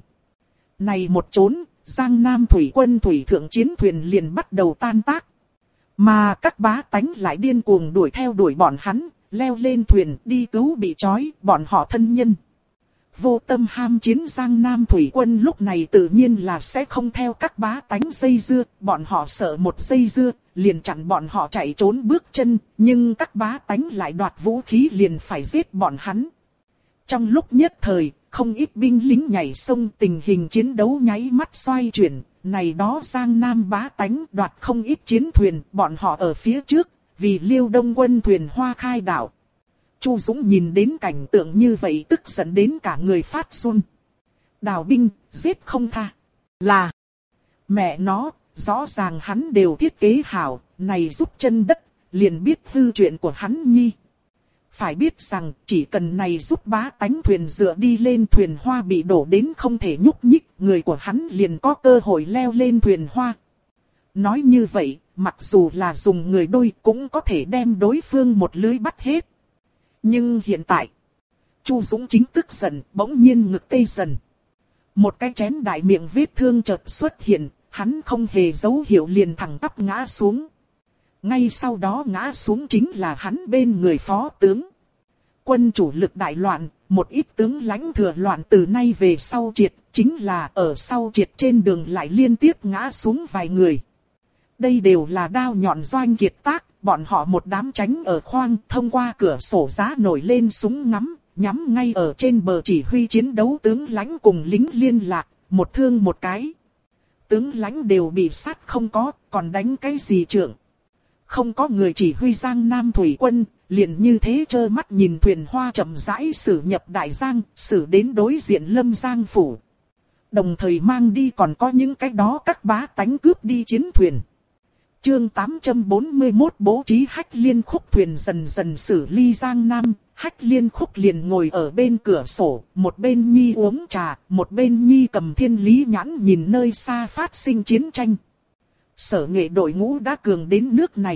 Này một chốn, Giang Nam thủy quân thủy thượng chiến thuyền liền bắt đầu tan tác. Mà các bá tánh lại điên cuồng đuổi theo đuổi bọn hắn, leo lên thuyền đi cứu bị trói bọn họ thân nhân. Vô tâm ham chiến Giang Nam thủy quân lúc này tự nhiên là sẽ không theo các bá tánh dây dưa, bọn họ sợ một dây dưa, liền chặn bọn họ chạy trốn bước chân, nhưng các bá tánh lại đoạt vũ khí liền phải giết bọn hắn. Trong lúc nhất thời, không ít binh lính nhảy sông, tình hình chiến đấu nháy mắt xoay chuyển, này đó Giang Nam bá tánh đoạt không ít chiến thuyền, bọn họ ở phía trước, vì Liêu Đông quân thuyền hoa khai đảo. Chu Dũng nhìn đến cảnh tượng như vậy tức giận đến cả người phát run. Đào binh, giết không tha. Là mẹ nó, rõ ràng hắn đều thiết kế hảo, này giúp chân đất, liền biết hư chuyện của hắn nhi. Phải biết rằng, chỉ cần này giúp bá tánh thuyền dựa đi lên thuyền hoa bị đổ đến không thể nhúc nhích, người của hắn liền có cơ hội leo lên thuyền hoa. Nói như vậy, mặc dù là dùng người đôi cũng có thể đem đối phương một lưới bắt hết. Nhưng hiện tại, Chu Dũng chính tức giận, bỗng nhiên ngực tê dần. Một cái chén đại miệng vết thương chợt xuất hiện, hắn không hề dấu hiệu liền thẳng tắp ngã xuống. Ngay sau đó ngã xuống chính là hắn bên người phó tướng. Quân chủ lực đại loạn, một ít tướng lãnh thừa loạn từ nay về sau triệt, chính là ở sau triệt trên đường lại liên tiếp ngã xuống vài người. Đây đều là đao nhọn doanh kiệt tác, bọn họ một đám tránh ở khoang thông qua cửa sổ giá nổi lên súng ngắm, nhắm ngay ở trên bờ chỉ huy chiến đấu tướng lãnh cùng lính liên lạc, một thương một cái. Tướng lãnh đều bị sát không có, còn đánh cái gì trưởng. Không có người chỉ huy Giang Nam thủy quân, liền như thế trơ mắt nhìn thuyền hoa chậm rãi xử nhập Đại Giang, xử đến đối diện Lâm Giang phủ. Đồng thời mang đi còn có những cái đó các bá tánh cướp đi chiến thuyền. Chương 841 bố trí Hách Liên Khúc thuyền dần dần xử ly Giang Nam. Hách Liên Khúc liền ngồi ở bên cửa sổ, một bên Nhi uống trà, một bên Nhi cầm thiên lý nhãn nhìn nơi xa phát sinh chiến tranh. Sở Nghệ đội ngũ đã cường đến nước này.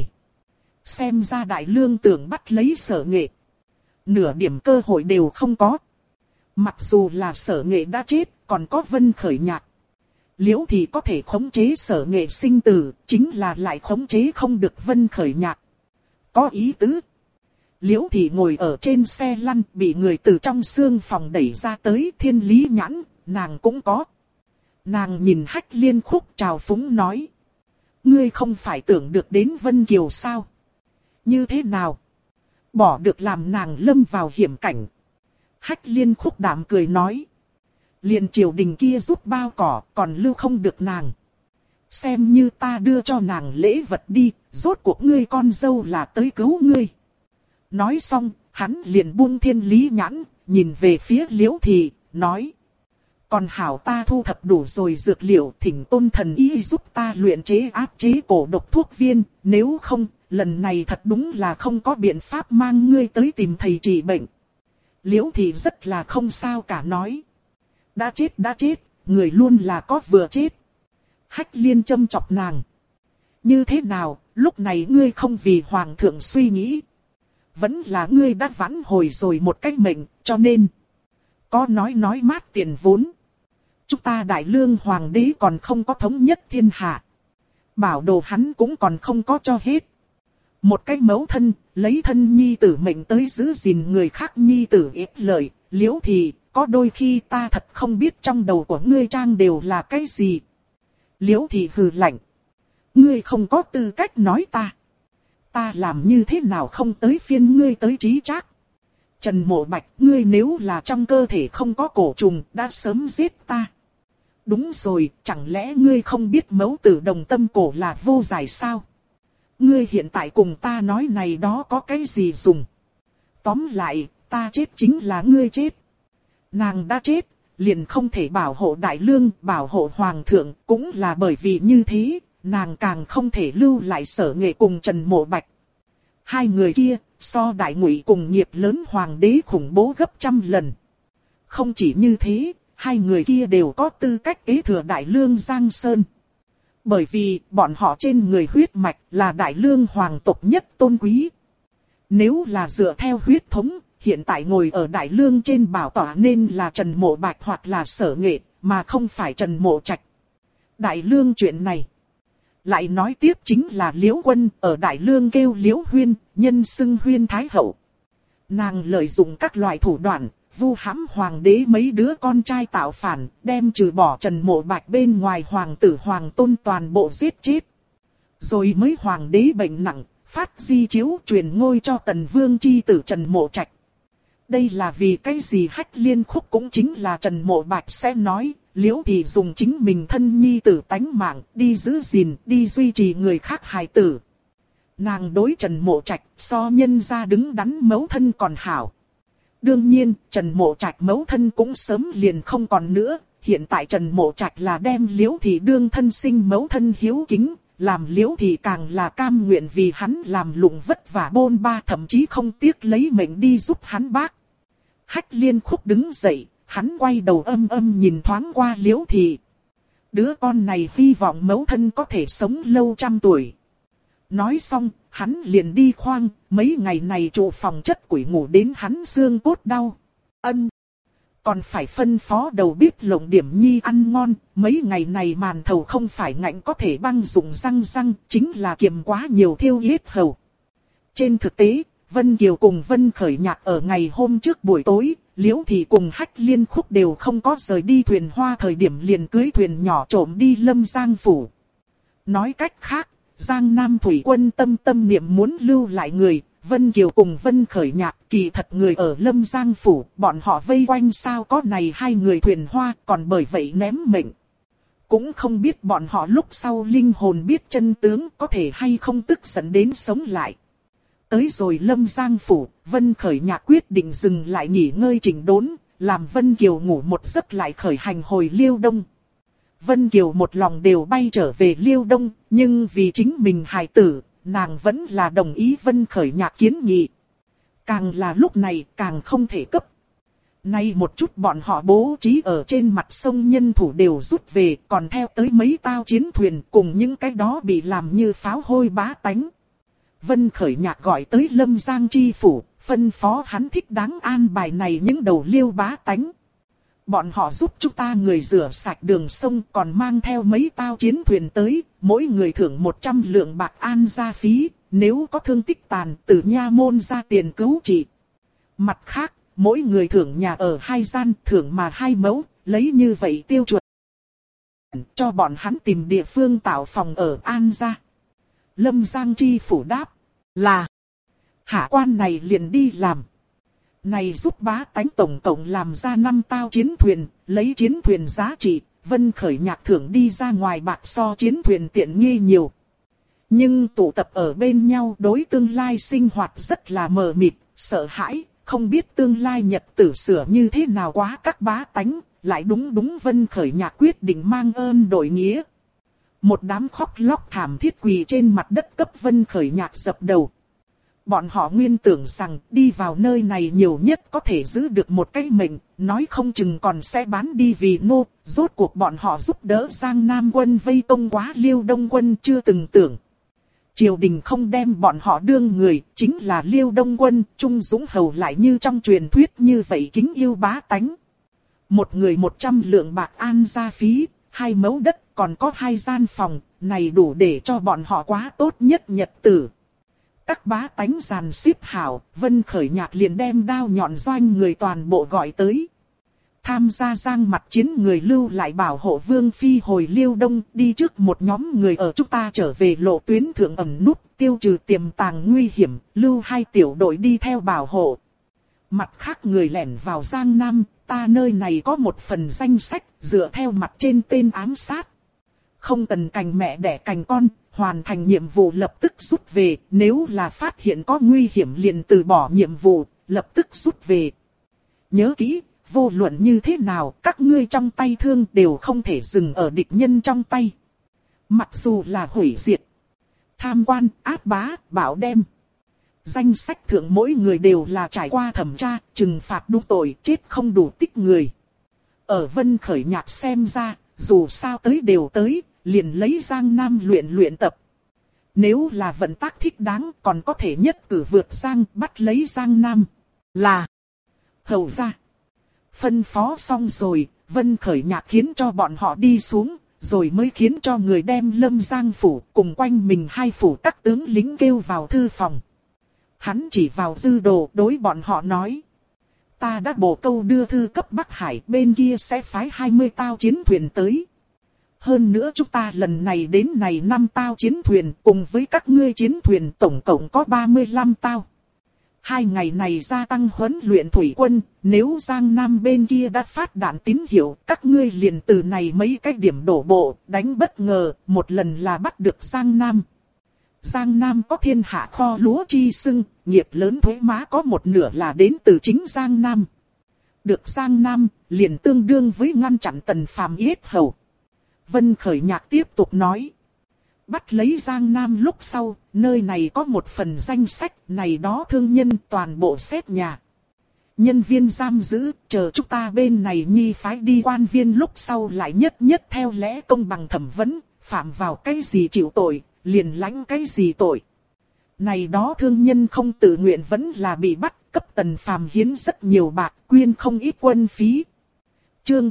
Xem ra Đại Lương tưởng bắt lấy Sở Nghệ. Nửa điểm cơ hội đều không có. Mặc dù là Sở Nghệ đã chết, còn có Vân Khởi Nhạc. Liễu thì có thể khống chế Sở Nghệ sinh tử, chính là lại khống chế không được Vân Khởi Nhạc. Có ý tứ. Liễu thì ngồi ở trên xe lăn, bị người từ trong xương phòng đẩy ra tới thiên lý nhãn, nàng cũng có. Nàng nhìn Hách Liên Khúc trào phúng nói. Ngươi không phải tưởng được đến Vân Kiều sao? Như thế nào? Bỏ được làm nàng lâm vào hiểm cảnh. Hách Liên Khúc đạm cười nói. Liền triều đình kia giúp bao cỏ, còn lưu không được nàng. Xem như ta đưa cho nàng lễ vật đi, rốt cuộc ngươi con dâu là tới cứu ngươi. Nói xong, hắn liền buông thiên lý nhãn, nhìn về phía Liễu Thị, nói. Còn hảo ta thu thập đủ rồi dược liệu, thỉnh Tôn thần y giúp ta luyện chế áp chế cổ độc thuốc viên, nếu không, lần này thật đúng là không có biện pháp mang ngươi tới tìm thầy trị bệnh. Liễu Thị rất là không sao cả nói. Đã chết, người luôn là có vừa chết. Hách Liên châm chọc nàng. Như thế nào, lúc này ngươi không vì hoàng thượng suy nghĩ. Vẫn là ngươi đã vãn hồi rồi một cách mệnh, cho nên. Có nói mát tiền vốn. Chúng ta Đại Lương hoàng đế còn không có thống nhất thiên hạ. Bảo đồ hắn cũng còn không có cho hết. Một cái mẫu thân, lấy thân nhi tử mệnh tới giữ gìn người khác nhi tử ít lợi, Liễu Thị. Có đôi khi ta thật không biết trong đầu của ngươi trang đều là cái gì. Liễu Thị hừ lạnh. Ngươi không có tư cách nói ta. Ta làm như thế nào không tới phiên ngươi tới trí trác. Trần Mộ Bạch, ngươi nếu là trong cơ thể không có cổ trùng, đã sớm giết ta. Đúng rồi, chẳng lẽ ngươi không biết mẫu tử đồng tâm cổ là vô giải sao? Ngươi hiện tại cùng ta nói này đó có cái gì dùng? Tóm lại, ta chết chính là ngươi chết. Nàng đã chết, liền không thể bảo hộ Đại Lương, bảo hộ Hoàng thượng, cũng là bởi vì như thế, nàng càng không thể lưu lại Sở Nghệ cùng Trần Mộ Bạch. Hai người kia, so Đại Ngụy cùng nghiệp lớn Hoàng đế khủng bố gấp trăm lần. Không chỉ như thế, hai người kia đều có tư cách kế thừa Đại Lương Giang Sơn. Bởi vì, bọn họ trên người huyết mạch là Đại Lương Hoàng tộc nhất tôn quý. Nếu là dựa theo huyết thống, hiện tại ngồi ở Đại Lương trên bảo tọa nên là Trần Mộ Bạch hoặc là Sở Nghệ, mà không phải Trần Mộ Trạch. Đại Lương chuyện này. Lại nói tiếp chính là Liễu Quân ở Đại Lương kêu Liễu Huyên, nhân xưng Huyên Thái Hậu. Nàng lợi dụng các loại thủ đoạn, vu hãm hoàng đế mấy đứa con trai tạo phản, đem trừ bỏ Trần Mộ Bạch bên ngoài hoàng tử hoàng tôn toàn bộ giết chết. Rồi mới hoàng đế bệnh nặng, phát di chiếu truyền ngôi cho Tần Vương chi tử Trần Mộ Trạch. Đây là vì cái gì Hách Liên Khúc cũng chính là Trần Mộ Bạch sẽ nói, Liễu Thị dùng chính mình thân nhi tử tánh mạng đi giữ gìn, đi duy trì người khác hài tử. Nàng đối Trần Mộ Trạch so nhân ra đứng đắn mẫu thân còn hảo. Đương nhiên, Trần Mộ Trạch mẫu thân cũng sớm liền không còn nữa, hiện tại Trần Mộ Trạch là đem Liễu Thị đương thân sinh mẫu thân hiếu kính, làm Liễu Thị càng là cam nguyện vì hắn làm lụng vất vả bôn ba, thậm chí không tiếc lấy mệnh đi giúp hắn bác. Hách Liên Khúc đứng dậy, hắn quay đầu âm nhìn thoáng qua Liễu Thị. Đứa con này hy vọng mẫu thân có thể sống lâu trăm tuổi. Nói xong, hắn liền đi khoang, mấy ngày này trụ phòng chất củi ngủ đến hắn xương cốt đau. Còn phải phân phó đầu bếp lộng điểm nhi ăn ngon, mấy ngày này màn thầu không phải ngạnh có thể băng dùng răng, chính là kiềm quá nhiều thiêu yết hầu. Trên thực tế, Vân Kiều cùng Vân Khởi Nhạc ở ngày hôm trước buổi tối, Liễu Thị cùng Hách Liên Khúc đều không có rời đi thuyền hoa thời điểm liền cưới thuyền nhỏ trộm đi Lâm Giang Phủ. Nói cách khác, Giang Nam Thủy Quân tâm niệm muốn lưu lại người, Vân Kiều cùng Vân Khởi Nhạc kỳ thật người ở Lâm Giang Phủ, bọn họ vây quanh sao có này hai người thuyền hoa, còn bởi vậy ném mệnh. Cũng không biết bọn họ lúc sau linh hồn biết chân tướng có thể hay không tức giận đến sống lại. Tới rồi Lâm Giang Phủ, Vân Khởi Nhạc quyết định dừng lại nghỉ ngơi chỉnh đốn, làm Vân Kiều ngủ một giấc lại khởi hành hồi Liêu Đông. Vân Kiều một lòng đều bay trở về Liêu Đông, nhưng vì chính mình hài tử, nàng vẫn là đồng ý Vân Khởi Nhạc kiến nghị. Càng là lúc này càng không thể cấp. Nay một chút bọn họ bố trí ở trên mặt sông nhân thủ đều rút về, còn theo tới mấy tao chiến thuyền cùng những cái đó bị làm như pháo hôi bá tánh. Vân Khởi Nhạc gọi tới Lâm Giang chi phủ, phân phó hắn thích đáng an bài này những đầu liêu bá tánh. Bọn họ giúp chúng ta người rửa sạch đường sông, còn mang theo mấy tao chiến thuyền tới, mỗi người thưởng 100 lượng bạc an gia phí, nếu có thương tích tàn từ nha môn ra tiền cứu trị. Mặt khác, mỗi người thưởng nhà ở 2 gian, thưởng mà 2 mẫu, lấy như vậy tiêu chuẩn. Cho bọn hắn tìm địa phương tạo phòng ở an gia. Lâm Giang chi phủ đáp là, hạ quan này liền đi làm. Này giúp bá tánh tổng cộng làm ra 5 tao chiến thuyền, lấy chiến thuyền giá trị, Vân Khởi Nhạc thưởng đi ra ngoài bạc so chiến thuyền tiện nghi nhiều. Nhưng tụ tập ở bên nhau đối tương lai sinh hoạt rất là mờ mịt, sợ hãi, không biết tương lai nhật tử sửa như thế nào quá các bá tánh, lại đúng Vân Khởi Nhạc quyết định mang ơn đội nghĩa. Một đám khóc lóc thảm thiết quỳ trên mặt đất cấp Vân Khởi Nhạc dập đầu. Bọn họ nguyên tưởng rằng đi vào nơi này nhiều nhất có thể giữ được một cái mệnh, nói không chừng còn sẽ bán đi vì nô. Rốt cuộc bọn họ giúp đỡ Giang Nam quân vây công quá Liêu Đông quân chưa từng tưởng. Triều đình không đem bọn họ đương người, chính là Liêu Đông quân, Trung Dũng Hầu lại như trong truyền thuyết như vậy kính yêu bá tánh. Một người 100 lượng bạc an gia phí, 2 mẫu đất, còn có 2 gian phòng, này đủ để cho bọn họ quá tốt nhất nhật tử. Các bá tánh giàn xếp hảo, Vân Khởi Nhạc liền đem đao nhọn doanh người toàn bộ gọi tới. Tham gia giang mặt chiến người lưu lại bảo hộ Vương Phi hồi Liêu Đông, đi trước một nhóm người ở chúng ta trở về lộ tuyến thượng ẩn núp, tiêu trừ tiềm tàng nguy hiểm, lưu 2 tiểu đội đi theo bảo hộ. Mặt khác người lẻn vào Giang Nam, ta nơi này có một phần danh sách, dựa theo mặt trên tên ám sát. Không cần cành mẹ đẻ cành con, hoàn thành nhiệm vụ lập tức rút về, nếu là phát hiện có nguy hiểm liền từ bỏ nhiệm vụ, lập tức rút về. Nhớ kỹ, vô luận như thế nào, các ngươi trong tay thương đều không thể dừng ở địch nhân trong tay. Mặc dù là hủy diệt, tham quan, áp bá, bảo đem. Danh sách thượng mỗi người đều là trải qua thẩm tra, trừng phạt đúng tội, chết không đủ tích người. Ở Vân Khởi Nhạc xem ra, dù sao tới đều tới, liền lấy Giang Nam luyện tập. Nếu là vận tác thích đáng, còn có thể nhất cử vượt Giang, bắt lấy Giang Nam. Là hầu ra. Phân phó xong rồi, Vân Khởi Nhạc khiến cho bọn họ đi xuống, rồi mới khiến cho người đem Lâm Giang phủ cùng quanh mình 2 phủ các tướng lính kêu vào thư phòng. Hắn chỉ vào dư đồ đối bọn họ nói. Ta đã bổ câu đưa thư cấp Bắc Hải, bên kia sẽ phái 20 tao chiến thuyền tới. Hơn nữa chúng ta lần này đến này 5 tao chiến thuyền, cùng với các ngươi chiến thuyền tổng cộng có 35 tao. 2 ngày này gia tăng huấn luyện thủy quân, nếu Giang Nam bên kia đã phát đạn tín hiệu, các ngươi liền từ này mấy cái điểm đổ bộ, đánh bất ngờ, một lần là bắt được Giang Nam. Giang Nam có thiên hạ kho lúa chi xưng, nghiệp lớn thuế má có một nửa là đến từ chính Giang Nam. Được Giang Nam, liền tương đương với ngăn chặn Tần Phàm yết hầu. Vân Khởi Nhạc tiếp tục nói. Bắt lấy Giang Nam lúc sau, nơi này có một phần danh sách, này đó thương nhân toàn bộ xét nhà. Nhân viên giam giữ, chờ chúng ta bên này nhi phái đi quan viên lúc sau lại nhất theo lẽ công bằng thẩm vấn, phạm vào cái gì chịu tội, liền lãnh cái gì tội. Này đó thương nhân không tự nguyện vẫn là bị bắt, cấp Tần Phàm hiến rất nhiều bạc, quyên không ít quân phí. Chương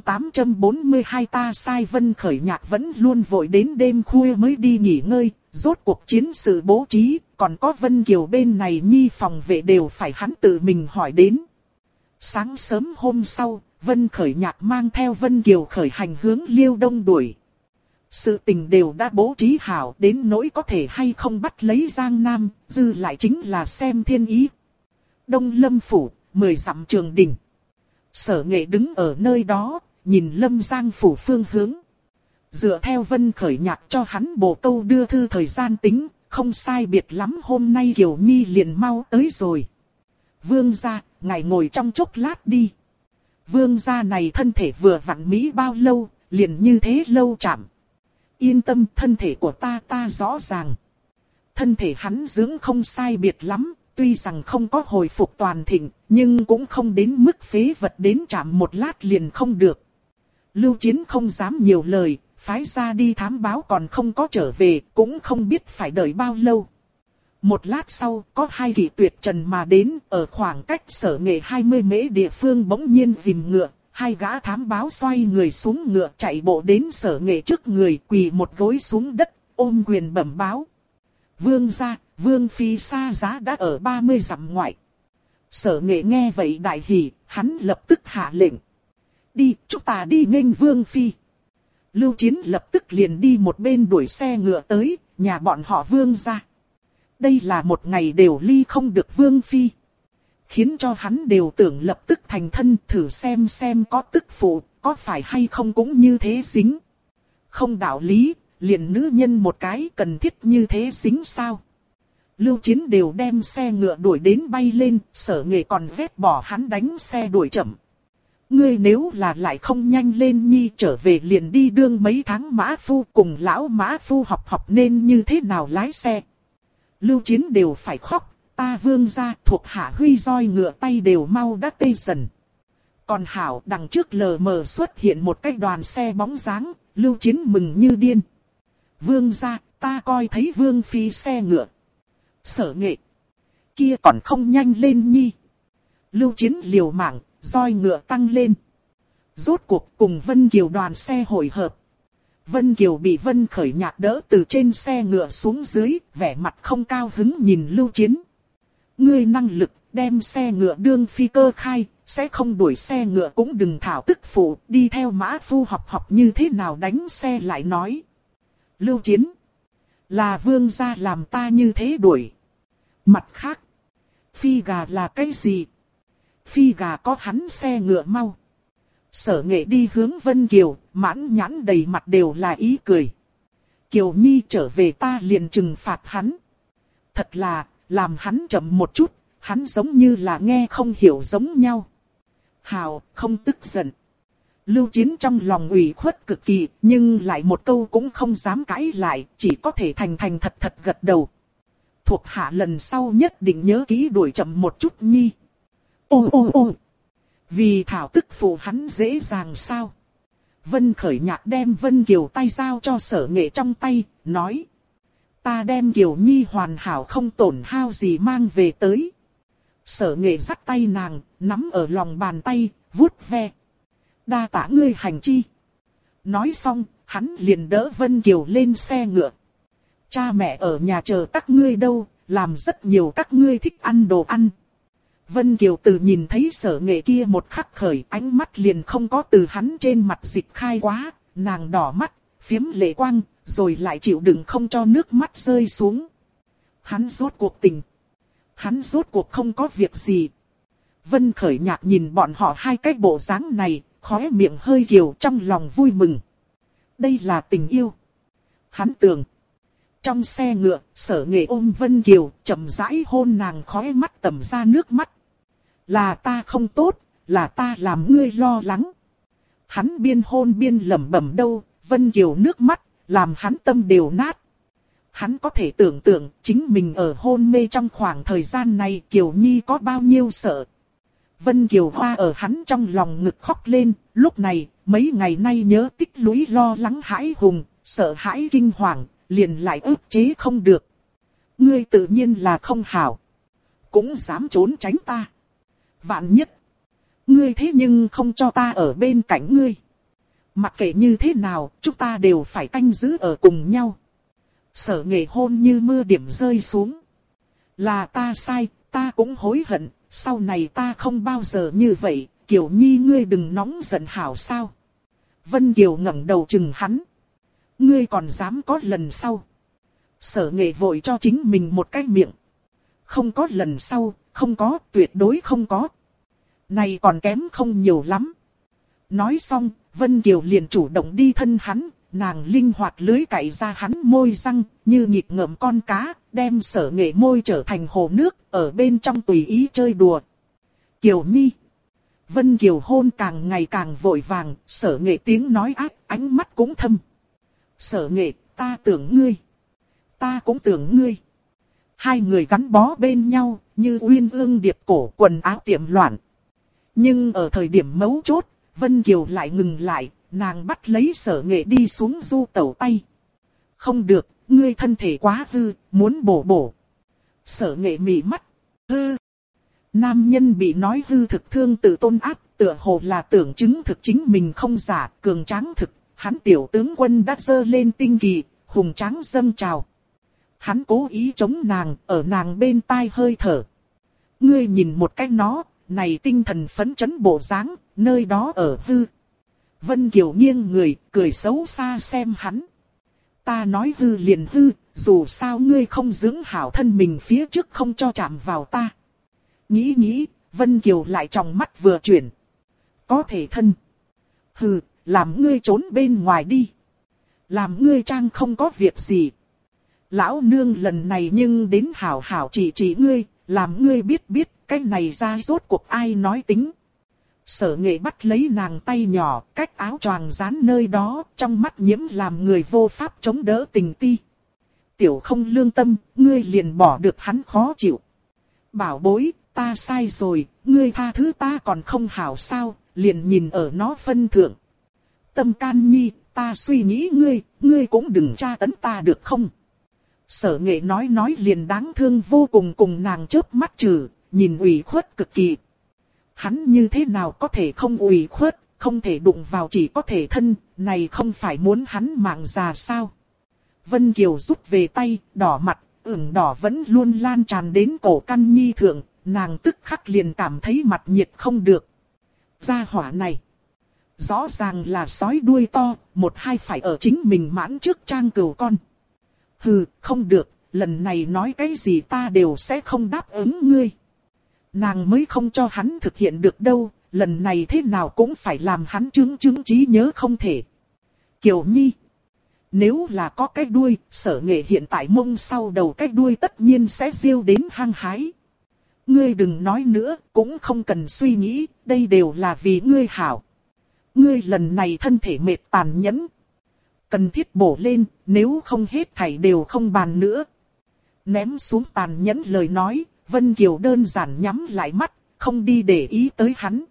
842 ta sai. Vân Khởi Nhạc vẫn luôn vội đến đêm khuya mới đi nghỉ ngơi, rốt cuộc chiến sự bố trí, còn có Vân Kiều bên này nhi phòng vệ đều phải hắn tự mình hỏi đến. Sáng sớm hôm sau, Vân Khởi Nhạc mang theo Vân Kiều khởi hành hướng Liêu Đông đuổi. Sự tình đều đã bố trí hảo, đến nỗi có thể hay không bắt lấy Giang Nam, dư lại chính là xem thiên ý. Đông Lâm Phủ, 10 dặm Trường Đình. Sở Nghệ đứng ở nơi đó, nhìn Lâm Giang Phủ phương hướng. Dựa theo Vân Khởi Nhạc cho hắn bổ câu đưa thư thời gian tính, không sai biệt lắm hôm nay Kiều Nhi liền mau tới rồi. Vương gia, ngài ngồi trong chốc lát đi. Vương gia này thân thể vừa vặn mỹ bao lâu, liền như thế lâu chạm. Yên tâm, thân thể của ta rõ ràng. Thân thể hắn dưỡng không sai biệt lắm, tuy rằng không có hồi phục toàn thịnh, nhưng cũng không đến mức phế vật đến chạm một lát liền không được. Lưu Chiến không dám nhiều lời, phái ra đi thám báo còn không có trở về, cũng không biết phải đợi bao lâu. Một lát sau, có hai vị tuyệt trần mà đến, ở khoảng cách Sở Nghệ 20 mễ địa phương bỗng nhiên dìm ngựa. Hai gã thám báo xoay người xuống ngựa chạy bộ đến Sở Nghệ trước người, quỳ một gối xuống đất, ôm quyền bẩm báo. Vương gia, Vương phi xa giá đã ở 30 dặm ngoại. Sở Nghệ nghe vậy đại hỉ, hắn lập tức hạ lệnh. Đi, chúng ta đi nghênh Vương phi. Lưu Chiến lập tức liền đi một bên đuổi xe ngựa tới, nhà bọn họ Vương gia. Đây là một ngày đều ly không được Vương phi. Khiến cho hắn đều tưởng lập tức thành thân, thử xem có tức phụ, có phải hay không cũng như thế dính. Không đạo lý, liền nữ nhân một cái cần thiết như thế dính sao. Lưu Chiến đều đem xe ngựa đuổi đến bay lên, Sở Nghệ còn vét bỏ hắn đánh xe đuổi chậm. Ngươi nếu là lại không nhanh lên nhi, trở về liền đi đương mấy tháng mã phu, cùng lão mã phu học nên như thế nào lái xe. Lưu Chiến đều phải khóc. Ta Vương gia thuộc hạ huy roi ngựa tay đều mau đã tê dần. Còn hảo đằng trước lờ mờ xuất hiện một cái đoàn xe bóng dáng, Lưu Chiến mừng như điên. Vương gia, ta coi thấy Vương phi xe ngựa. Sở Nghệ, kia còn không nhanh lên nhi. Lưu Chiến liều mạng, roi ngựa tăng lên. Rốt cuộc cùng Vân Kiều đoàn xe hội hợp. Vân Kiều bị Vân Khởi Nhạc đỡ từ trên xe ngựa xuống dưới, vẻ mặt không cao hứng nhìn Lưu Chiến. Ngươi năng lực đem xe ngựa đương phi cơ khai, sẽ không đuổi xe ngựa cũng đừng thảo tức phụ, đi theo mã phu học như thế nào đánh xe lại nói. Lưu Chiến, là Vương gia làm ta như thế đuổi. Mặt khác, phi gà là cái gì? Phi gà có hắn xe ngựa mau. Sở Nghệ đi hướng Vân Kiều, mãn nhãn đầy mặt đều là ý cười. Kiều Nhi trở về ta liền trừng phạt hắn. Thật là, làm hắn chậm một chút, hắn giống như là nghe không hiểu giống nhau. Hào, không tức giận. Lưu Chiến trong lòng ủy khuất cực kỳ, nhưng lại một câu cũng không dám cãi lại, chỉ có thể thành thật gật đầu. Thuộc hạ lần sau nhất định nhớ kỹ đuổi chậm một chút nhi. Ô. Vì thảo tức phụ hắn dễ dàng sao? Vân Khởi Nhạc đem Vân Kiều tay giao cho Sở Nghệ trong tay, nói. Ta đem Kiều Nhi hoàn hảo không tổn hao gì mang về tới. Sở Nghệ dắt tay nàng, nắm ở lòng bàn tay, vuốt ve. Đa tạ ngươi hành chi. Nói xong, hắn liền đỡ Vân Kiều lên xe ngựa. Cha mẹ ở nhà chờ các ngươi đâu, làm rất nhiều các ngươi thích ăn đồ ăn. Vân Kiều từ nhìn thấy Sở Nghệ kia một khắc khởi, ánh mắt liền không có từ hắn trên mặt dịch khai quá, nàng đỏ mắt, phiếm lệ quang, rồi lại chịu đựng không cho nước mắt rơi xuống. Hắn rốt cuộc tỉnh. Hắn rốt cuộc không có việc gì. Vân Khởi Nhạc nhìn bọn họ hai cái bộ dáng này, khóe miệng hơi kiều trong lòng vui mừng. Đây là tình yêu. Hắn tưởng. Trong xe ngựa, Sở Nghệ ôm Vân Kiều, chậm rãi hôn nàng khóe mắt tầm ra nước mắt. Là ta không tốt, là ta làm ngươi lo lắng. Hắn biên hôn biên lẩm bẩm đâu, Vân Kiều nước mắt, làm hắn tâm đều nát. Hắn có thể tưởng tượng chính mình ở hôn mê trong khoảng thời gian này Kiều Nhi có bao nhiêu sợ. Vân Kiều hoa ở hắn trong lòng ngực khóc lên, lúc này, mấy ngày nay nhớ tích lũy lo lắng hãi hùng, sợ hãi kinh hoàng, liền lại ức chế không được. Ngươi tự nhiên là không hảo. Cũng dám trốn tránh ta. Vạn nhất. Ngươi thế nhưng không cho ta ở bên cạnh ngươi. Mặc kệ như thế nào, chúng ta đều phải canh giữ ở cùng nhau. Sở Nghệ hôn như mưa điểm rơi xuống. Là ta sai, ta cũng hối hận, sau này ta không bao giờ như vậy, Kiều Nhi ngươi đừng nóng giận hảo sao. Vân Kiều ngẩng đầu chừng hắn. Ngươi còn dám có lần sau. Sở Nghệ vội cho chính mình một cái miệng. Không có lần sau, không có, tuyệt đối không có. Này còn kém không nhiều lắm. Nói xong, Vân Kiều liền chủ động đi thân hắn, nàng linh hoạt lưới cạy ra hắn môi răng, như nhịp ngậm con cá, đem Sở Nghệ môi trở thành hồ nước, ở bên trong tùy ý chơi đùa. Kiều Nhi. Vân Kiều hôn càng ngày càng vội vàng, Sở Nghệ tiếng nói ác, ánh mắt cũng thâm. Sở Nghệ, ta tưởng ngươi. Ta cũng tưởng ngươi. Hai người gắn bó bên nhau, như uyên ương điệp cổ, quần áo tiệm loạn. Nhưng ở thời điểm mấu chốt, Vân Kiều lại ngừng lại, nàng bắt lấy Sở Nghệ đi xuống du tẩu tay. Không được, ngươi thân thể quá hư, muốn bổ. Sở Nghệ mị mắt. Hư. Nam nhân bị nói hư thực thương tự tôn áp, tựa hồ là tưởng chứng thực chính mình không giả, cường tráng thực. Hắn tiểu tướng quân đã dơ lên tinh kỳ, hùng tráng dâng trào. Hắn cố ý chống nàng, ở nàng bên tai hơi thở. Ngươi nhìn một cái nó, này tinh thần phấn chấn bộ dáng, nơi đó ở hư. Vân Kiều nghiêng người, cười xấu xa xem hắn. Ta nói hư liền hư, dù sao ngươi không dưỡng hảo thân mình phía trước không cho chạm vào ta. Nghĩ, Vân Kiều lại trong mắt vừa chuyển. Có thể thân. Hừ, làm ngươi trốn bên ngoài đi. Làm ngươi trang không có việc gì. Lão nương lần này nhưng đến hảo hảo chỉ ngươi, làm ngươi biết cái này ra rốt cuộc ai nói tính. Sở Nghệ bắt lấy nàng tay nhỏ, cách áo choàng dán nơi đó, trong mắt nhiễm làm người vô pháp chống đỡ tình ti. Tiểu không lương tâm, ngươi liền bỏ được hắn khó chịu. Bảo bối, ta sai rồi, ngươi tha thứ ta còn không hảo sao, liền nhìn ở nó phân thượng. Tâm can nhi, ta suy nghĩ ngươi cũng đừng tra tấn ta được không? Sở Nghệ nói liền đáng thương vô cùng nàng chớp mắt trừ, nhìn ủy khuất cực kỳ. Hắn như thế nào có thể không ủy khuất, không thể đụng vào chỉ có thể thân, này không phải muốn hắn mạng già sao? Vân Kiều rút về tay, đỏ mặt, ửng đỏ vẫn luôn lan tràn đến cổ căn nhi thượng, nàng tức khắc liền cảm thấy mặt nhiệt không được. Gia hỏa này, rõ ràng là sói đuôi to, một hai phải ở chính mình mãn trước trang cừu con. Hừ, không được, lần này nói cái gì ta đều sẽ không đáp ứng ngươi. Nàng mới không cho hắn thực hiện được đâu, lần này thế nào cũng phải làm hắn chứng trí nhớ không thể. Kiều Nhi, nếu là có cái đuôi, Sở Nghệ hiện tại mông sau đầu cái đuôi tất nhiên sẽ diêu đến hăng hái. Ngươi đừng nói nữa, cũng không cần suy nghĩ, đây đều là vì ngươi hảo. Ngươi lần này thân thể mệt tàn nhẫn. Cần thiết bổ lên, nếu không hết thảy đều không bàn nữa. Ném xuống tàn nhẫn lời nói, Vân Kiều đơn giản nhắm lại mắt, không đi để ý tới hắn.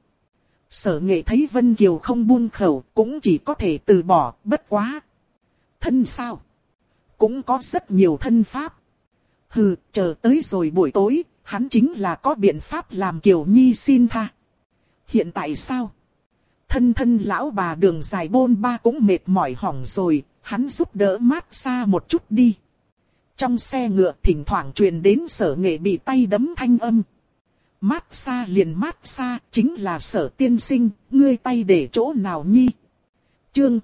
Sở Nghệ thấy Vân Kiều không buông khẩu, cũng chỉ có thể từ bỏ, bất quá. Thân sao? Cũng có rất nhiều thân pháp. Hừ, chờ tới rồi buổi tối, hắn chính là có biện pháp làm Kiều Nhi xin tha. Hiện tại sao? Thân lão bà đường dài bôn ba cũng mệt mỏi hỏng rồi, hắn giúp đỡ mát xa một chút đi. Trong xe ngựa thỉnh thoảng truyền đến Sở Nghệ bị tay đấm thanh âm. Mát xa liền mát xa, chính là Sở tiên sinh, ngươi tay để chỗ nào nhi? Chương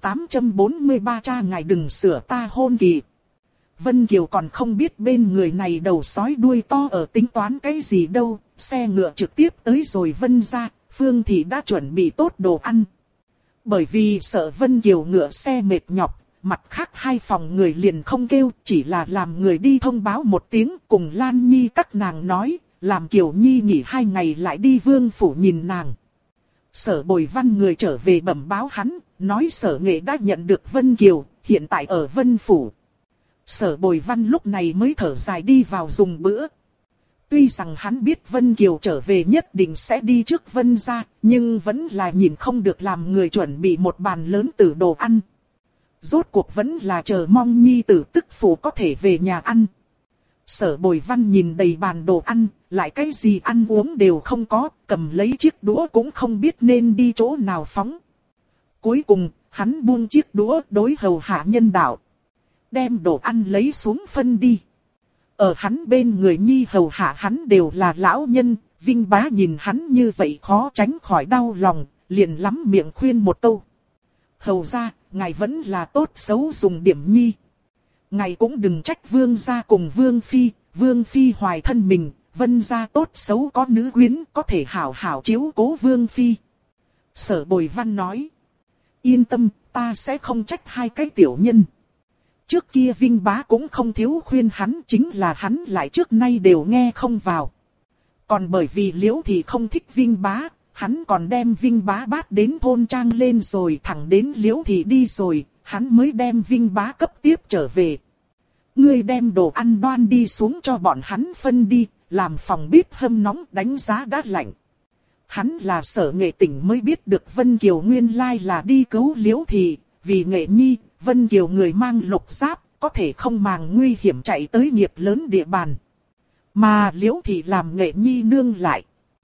843 cha ngài đừng sửa ta hôn kỳ. Vân Kiều còn không biết bên người này đầu sói đuôi to ở tính toán cái gì đâu, xe ngựa trực tiếp tới rồi Vân ra, Phương Thị đã chuẩn bị tốt đồ ăn. Bởi vì sợ Vân Kiều ngựa xe mệt nhọc, mặt khác hai phòng người liền không kêu, chỉ là làm người đi thông báo một tiếng cùng Lan Nhi các nàng nói, làm Kiều Nhi nghỉ 2 ngày lại đi Vương phủ nhìn nàng. Sở Bồi Văn người trở về bẩm báo hắn, nói Sở Nghệ đã nhận được Vân Kiều, hiện tại ở Vân phủ. Sở Bồi Văn lúc này mới thở dài đi vào dùng bữa. Tuy rằng hắn biết Vân Kiều trở về nhất định sẽ đi trước Vân gia, nhưng vẫn là nhìn không được làm người chuẩn bị một bàn lớn tử đồ ăn. Rốt cuộc vẫn là chờ mong nhi tử tức phụ có thể về nhà ăn. Sở Bồi Văn nhìn đầy bàn đồ ăn, lại cái gì ăn uống đều không có, cầm lấy chiếc đũa cũng không biết nên đi chỗ nào phóng. Cuối cùng, hắn buông chiếc đũa đối hầu hạ nhân đạo. Đem đồ ăn lấy xuống phân đi. Ở hắn bên người nhi hầu hạ hắn đều là lão nhân, Vinh Bá nhìn hắn như vậy khó tránh khỏi đau lòng, liền lắm miệng khuyên một câu. Hầu ra, ngài vẫn là tốt xấu dùng điểm nhi. Ngài cũng đừng trách Vương gia cùng Vương Phi hoài thân mình, Vân gia tốt xấu có nữ quyến có thể hảo hảo chiếu cố Vương Phi. Sở Bồi Văn nói. Yên tâm, ta sẽ không trách hai cái tiểu nhân. Trước kia Vinh Bá cũng không thiếu khuyên hắn, chính là hắn lại trước nay đều nghe không vào. Còn bởi vì Liễu thì không thích Vinh Bá, hắn còn đem Vinh Bá bắt đến thôn trang lên rồi thẳng đến Liễu Thị đi rồi, hắn mới đem Vinh Bá cấp tiếp trở về. Ngươi đem đồ ăn đoan đi xuống cho bọn hắn phân đi, làm phòng bếp hâm nóng đánh giá đã lạnh. Hắn là Sở Nghệ tỉnh mới biết được Vân Kiều nguyên lai là đi cứu Liễu Thị, vì Nghệ nhi, Vân Kiều người mang lục giáp, có thể không màng nguy hiểm chạy tới nghiệp lớn địa bàn. Mà Liễu Thị làm Nghệ nhi nương lại.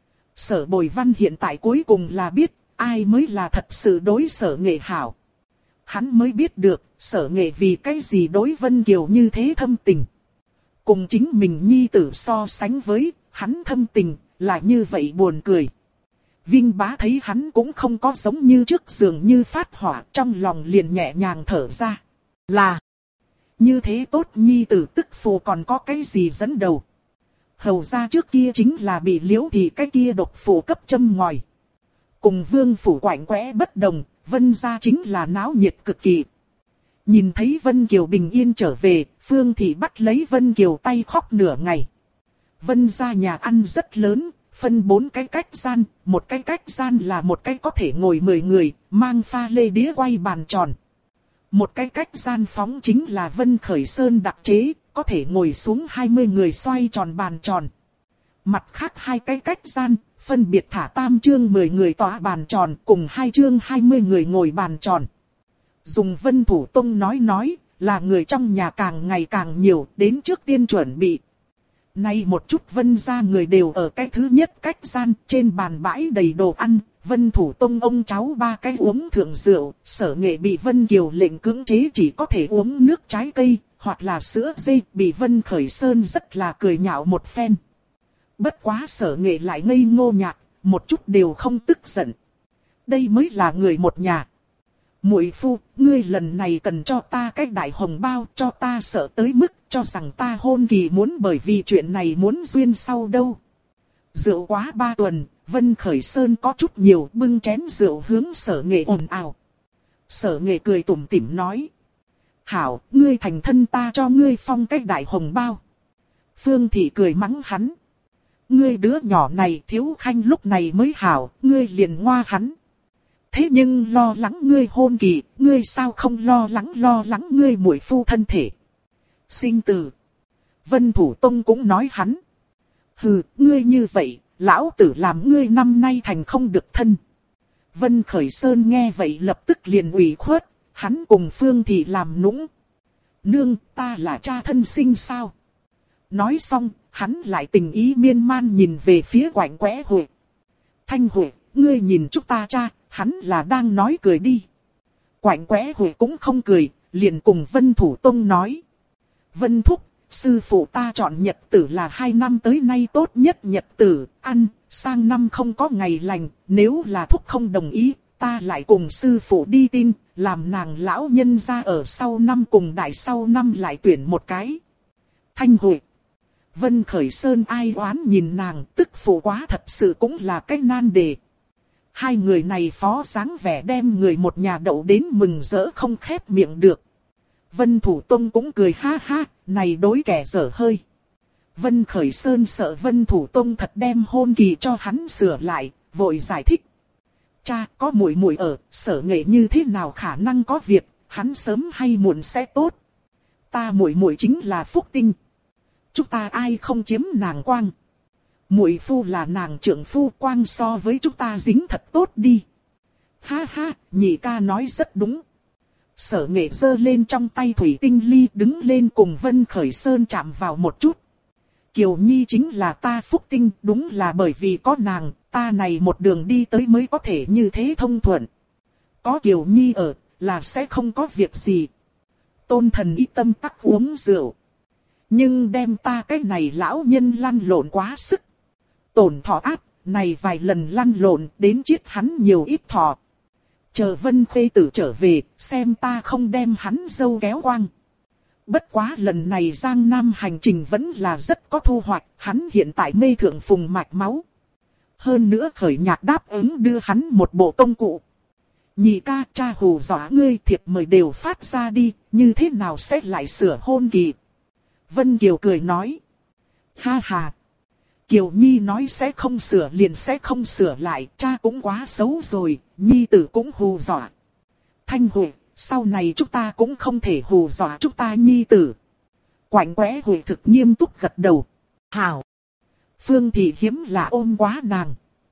Sở Bồi Văn hiện tại cuối cùng là biết, ai mới là thật sự đối Sở Nghệ hảo. Hắn mới biết được, Sở Nghệ vì cái gì đối Vân Kiều như thế thâm tình. Cùng chính mình nhi tử so sánh với, hắn thâm tình, là như vậy buồn cười. Vinh Bá thấy hắn cũng không có giống như trước dường như phát hỏa, trong lòng liền nhẹ nhàng thở ra. Là, như thế tốt nhi tử tức phụ còn có cái gì dẫn đầu. Hầu ra trước kia chính là bị Liễu Thị cái kia độc phụ cấp châm ngòi. Cùng Vương phủ quạnh quẽ bất đồng, Vân gia chính là náo nhiệt cực kỳ. Nhìn thấy Vân Kiều bình yên trở về, Phương Thị bắt lấy Vân Kiều tay khóc nửa ngày. Vân gia nhà ăn rất lớn, phân 4 cái cách gian, một cái cách gian là một cái có thể ngồi 10 người, mang pha lê đĩa quay bàn tròn. Một cái cách gian phóng chính là Vân Khởi Sơn đặc chế, có thể ngồi xuống 20 người xoay tròn bàn tròn. Mặt khác 2 cái cách gian, phân biệt thả tam chương 10 người tọa bàn tròn cùng 2 chương 20 người ngồi bàn tròn. Dùng Vân Thủ Tông nói là người trong nhà càng ngày càng nhiều, đến trước tiên chuẩn bị. Nay một chút Vân gia người đều ở cái thứ nhất cách gian, trên bàn bãi đầy đồ ăn, Vân Thủ Tông ông cháu 3 cái uống thượng rượu, Sở Nghệ bị Vân Kiều lệnh cưỡng chế chỉ có thể uống nước trái cây, hoặc là sữa dê, bị Vân Khởi Sơn rất là cười nhạo một phen. Bất quá Sở Nghệ lại ngây ngô nhạt, một chút đều không tức giận. Đây mới là người một nhà. Muội phu, ngươi lần này cần cho ta cái đại hồng bao, cho ta sợ tới mức cho rằng ta hôn kỳ muốn bởi vì chuyện này muốn duyên sau đâu. Rượu quá 3 tuần, Vân Khởi Sơn có chút nhiều bưng chén rượu hướng Sở Nghệ ồn ào. Sở Nghệ cười tủm tỉm nói. Hảo, ngươi thành thân ta cho ngươi phong cái đại hồng bao. Phương Thị cười mắng hắn. Ngươi đứa nhỏ này thiếu khanh lúc này mới hảo, ngươi liền ngoa hắn. Thế nhưng lo lắng ngươi hôn kỳ, ngươi sao không lo lắng ngươi muội phu thân thể. Sinh tử. Vân Thủ Tông cũng nói hắn. Hừ, ngươi như vậy, lão tử làm ngươi năm nay thành không được thân. Vân Khởi Sơn nghe vậy lập tức liền ủy khuất, hắn cùng Phương Thị làm nũng. Nương, ta là cha thân sinh sao? Nói xong, hắn lại tình ý miên man nhìn về phía Quạnh Quẽ Huệ. Thanh Huệ, ngươi nhìn chúng ta cha, hắn là đang nói cười đi. Quạnh Quẽ Huệ cũng không cười, liền cùng Vân Thủ Tông nói. Vân Thúc, sư phụ ta chọn nhật tử là 2 năm tới nay tốt nhất nhật tử, ăn, sang năm không có ngày lành, nếu là Thúc không đồng ý, ta lại cùng sư phụ đi tin, làm nàng lão nhân ra ở sau năm cùng đại sau năm lại tuyển một cái. Thanh Huệ. Vân Khởi Sơn ai oán nhìn nàng, tức phụ quá thật sự cũng là cái nan đề. Hai người này phó dáng vẻ đem người một nhà đậu đến mừng rỡ không khép miệng được. Vân Thủ Tông cũng cười ha ha, này đối kẻ dở hơi. Vân Khởi Sơn sợ Vân Thủ Tông thật đem hôn kỳ cho hắn sửa lại, vội giải thích. Cha, có muội muội ở, Sở Nghệ như thế nào khả năng có việc, hắn sớm hay muộn sẽ tốt. Ta muội muội chính là phúc tinh. Chúng ta ai không chiếm nàng quang. Muội phu là nàng trưởng phu, quang so với chúng ta dính thật tốt đi. Ha ha, nhị ca nói rất đúng. Sở Nghệ giơ lên trong tay thủy tinh ly, đứng lên cùng Vân Khởi Sơn chạm vào một chút. Kiều Nhi chính là ta phúc tinh, đúng là bởi vì có nàng, ta này một đường đi tới mới có thể như thế thông thuận. Có Kiều Nhi ở, là sẽ không có việc gì. Tôn thần ý tâm tắc uống rượu. Nhưng đem ta cái này lão nhân lăn lộn quá sức. Tổn thọ áp, này vài lần lăn lộn đến chết hắn nhiều ít thọ. Chờ Vân Khê Tử trở về, xem ta không đem hắn dâu kéo quang. Bất quá lần này Giang Nam hành trình vẫn là rất có thu hoạch, hắn hiện tại mê thượng phùng mạch máu. Hơn nữa Khởi Nhạc đáp ứng đưa hắn một bộ công cụ. Nhị ca, cha hù dọa ngươi, thiệp mời đều phát ra đi, như thế nào sẽ lại sửa hôn kỳ. Vân Kiều cười nói. Ha ha. Kiều Nhi nói sẽ không sửa liền sẽ không sửa lại, cha cũng quá xấu rồi, Nhi tử cũng hù dọa. Thanh Huệ, sau này chúng ta cũng không thể hù dọa chúng ta Nhi tử. Quạnh Quẽ Huệ thực nghiêm túc gật đầu. Hảo. Phương Thị hiếm là ôm quá nàng.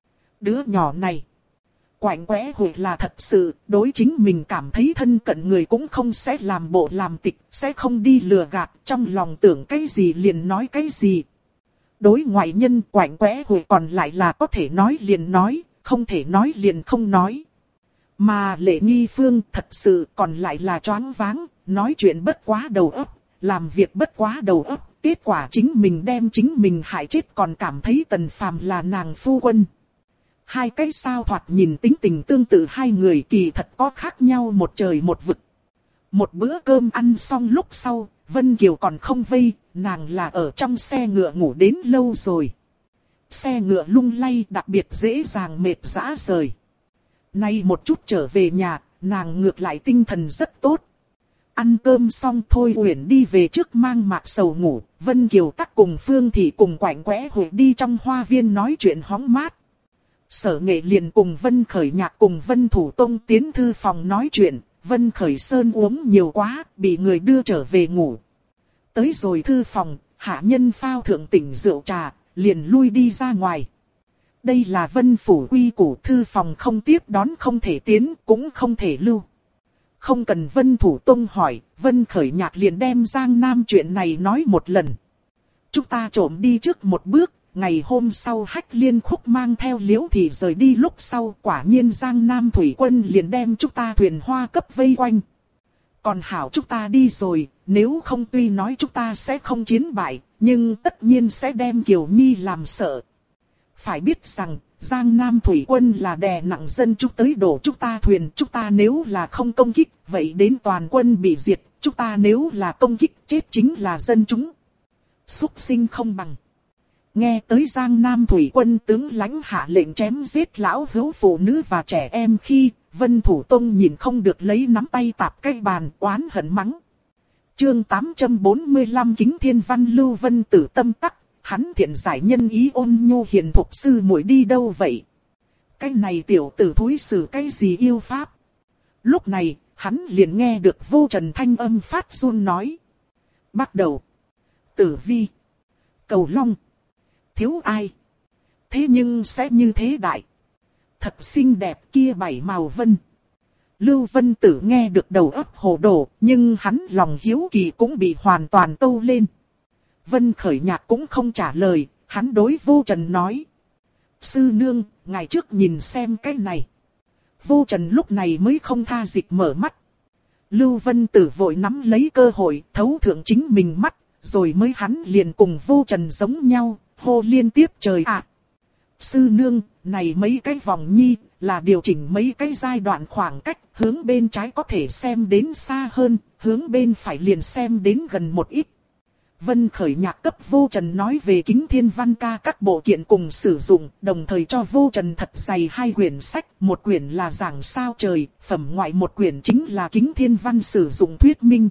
Đứa nhỏ này. Quạnh Quẽ Huệ là thật sự, đối chính mình cảm thấy thân cận người cũng không sẽ làm bộ làm tịch, sẽ không đi lừa gạt, trong lòng tưởng cái gì liền nói cái gì. Đối ngoại nhân Quạnh Quẽ Huệ còn lại là có thể nói liền nói, không thể nói liền không nói. Mà Lệ Nghi Phương thật sự còn lại là choáng váng, nói chuyện bất quá đầu óc, làm việc bất quá đầu óc, kết quả chính mình đem chính mình hại chết còn cảm thấy Tần Phàm là nàng phu quân. Hai cái sao thoạt nhìn tính tình tương tự hai người kỳ thật có khác nhau một trời một vực. Một bữa cơm ăn xong lúc sau, Vân Kiều còn không vây, nàng là ở trong xe ngựa ngủ đến lâu rồi. Xe ngựa lung lay đặc biệt dễ dàng mệt rã rời. Nay một chút trở về nhà, nàng ngược lại tinh thần rất tốt. Ăn cơm xong Thôi Uyển đi về trước mang Mạc Sầu ngủ, Vân Kiều tắc cùng Phương Thị cùng Quạnh Quẽ Huệ đi trong hoa viên nói chuyện hóng mát. Sở Nghệ liền cùng Vân Khởi Nhạc cùng Vân Thủ Tông tiến thư phòng nói chuyện, Vân Khởi Sơn uống nhiều quá, bị người đưa trở về ngủ. Tới rồi thư phòng, hạ nhân phao thượng tỉnh rượu trà, liền lui đi ra ngoài. Đây là Vân Phủ quy củ, thư phòng không tiếp đón không thể tiến, cũng không thể lưu. Không cần Vân Thủ Tông hỏi, Vân Khởi Nhạc liền đem Giang Nam chuyện này nói một lần. Chúng ta trộm đi trước một bước, ngày hôm sau Hách Liên Khúc mang theo Liễu Thị rời đi lúc sau quả nhiên Giang Nam thủy quân liền đem chúng ta thuyền hoa cấp vây quanh. Còn hảo chúng ta đi rồi, nếu không tuy nói chúng ta sẽ không chiến bại, nhưng tất nhiên sẽ đem Kiều Nhi làm sợ. Phải biết rằng, Giang Nam thủy quân là đè nặng dân chúng tới đổ chúng ta thuyền, chúng ta nếu là không công kích, vậy đến toàn quân bị diệt, chúng ta nếu là công kích chết chính là dân chúng. Súc sinh không bằng. Nghe tới Giang Nam thủy quân tướng lãnh hạ lệnh chém giết lão hữu phụ nữ và trẻ em khi Vân Thủ Tông nhìn không được lấy nắm tay tạp cái bàn oán hận mắng. Chương 845 Kính Thiên Văn Lưu Vân Tử tâm tắc, hắn thiện giải nhân ý ôn nhu hiền thục sư muội đi đâu vậy? Cái này tiểu tử thúi xử cái gì yêu pháp? Lúc này, hắn liền nghe được Vô Trần thanh âm phát run nói. Bắt đầu. Tử Vi. Cầu Long. Thiếu ai? Thế nhưng sẽ như thế đại. Thật xinh đẹp kia bảy màu vân. Lưu Vân Tử nghe được đầu óc hồ đồ, nhưng hắn lòng hiếu kỳ cũng bị hoàn toàn câu lên. Vân Khởi Nhạc cũng không trả lời, hắn đối Vô Trần nói. Sư nương, ngày trước nhìn xem cái này. Vô Trần lúc này mới không tha dịch mở mắt. Lưu Vân Tử vội nắm lấy cơ hội thấu thượng chính mình mắt, rồi mới hắn liền cùng Vô Trần giống nhau, hô liên tiếp trời ạ. Sư nương, này mấy cái vòng nhi, là điều chỉnh mấy cái giai đoạn khoảng cách, hướng bên trái có thể xem đến xa hơn, hướng bên phải liền xem đến gần một ít. Vân Khởi Nhạc cấp Vô Trần nói về Kính Thiên Văn ca các bộ kiện cùng sử dụng, đồng thời cho Vô Trần thật dày hai quyển sách, một quyển là giảng sao trời, phẩm ngoại một quyển chính là Kính Thiên Văn sử dụng thuyết minh.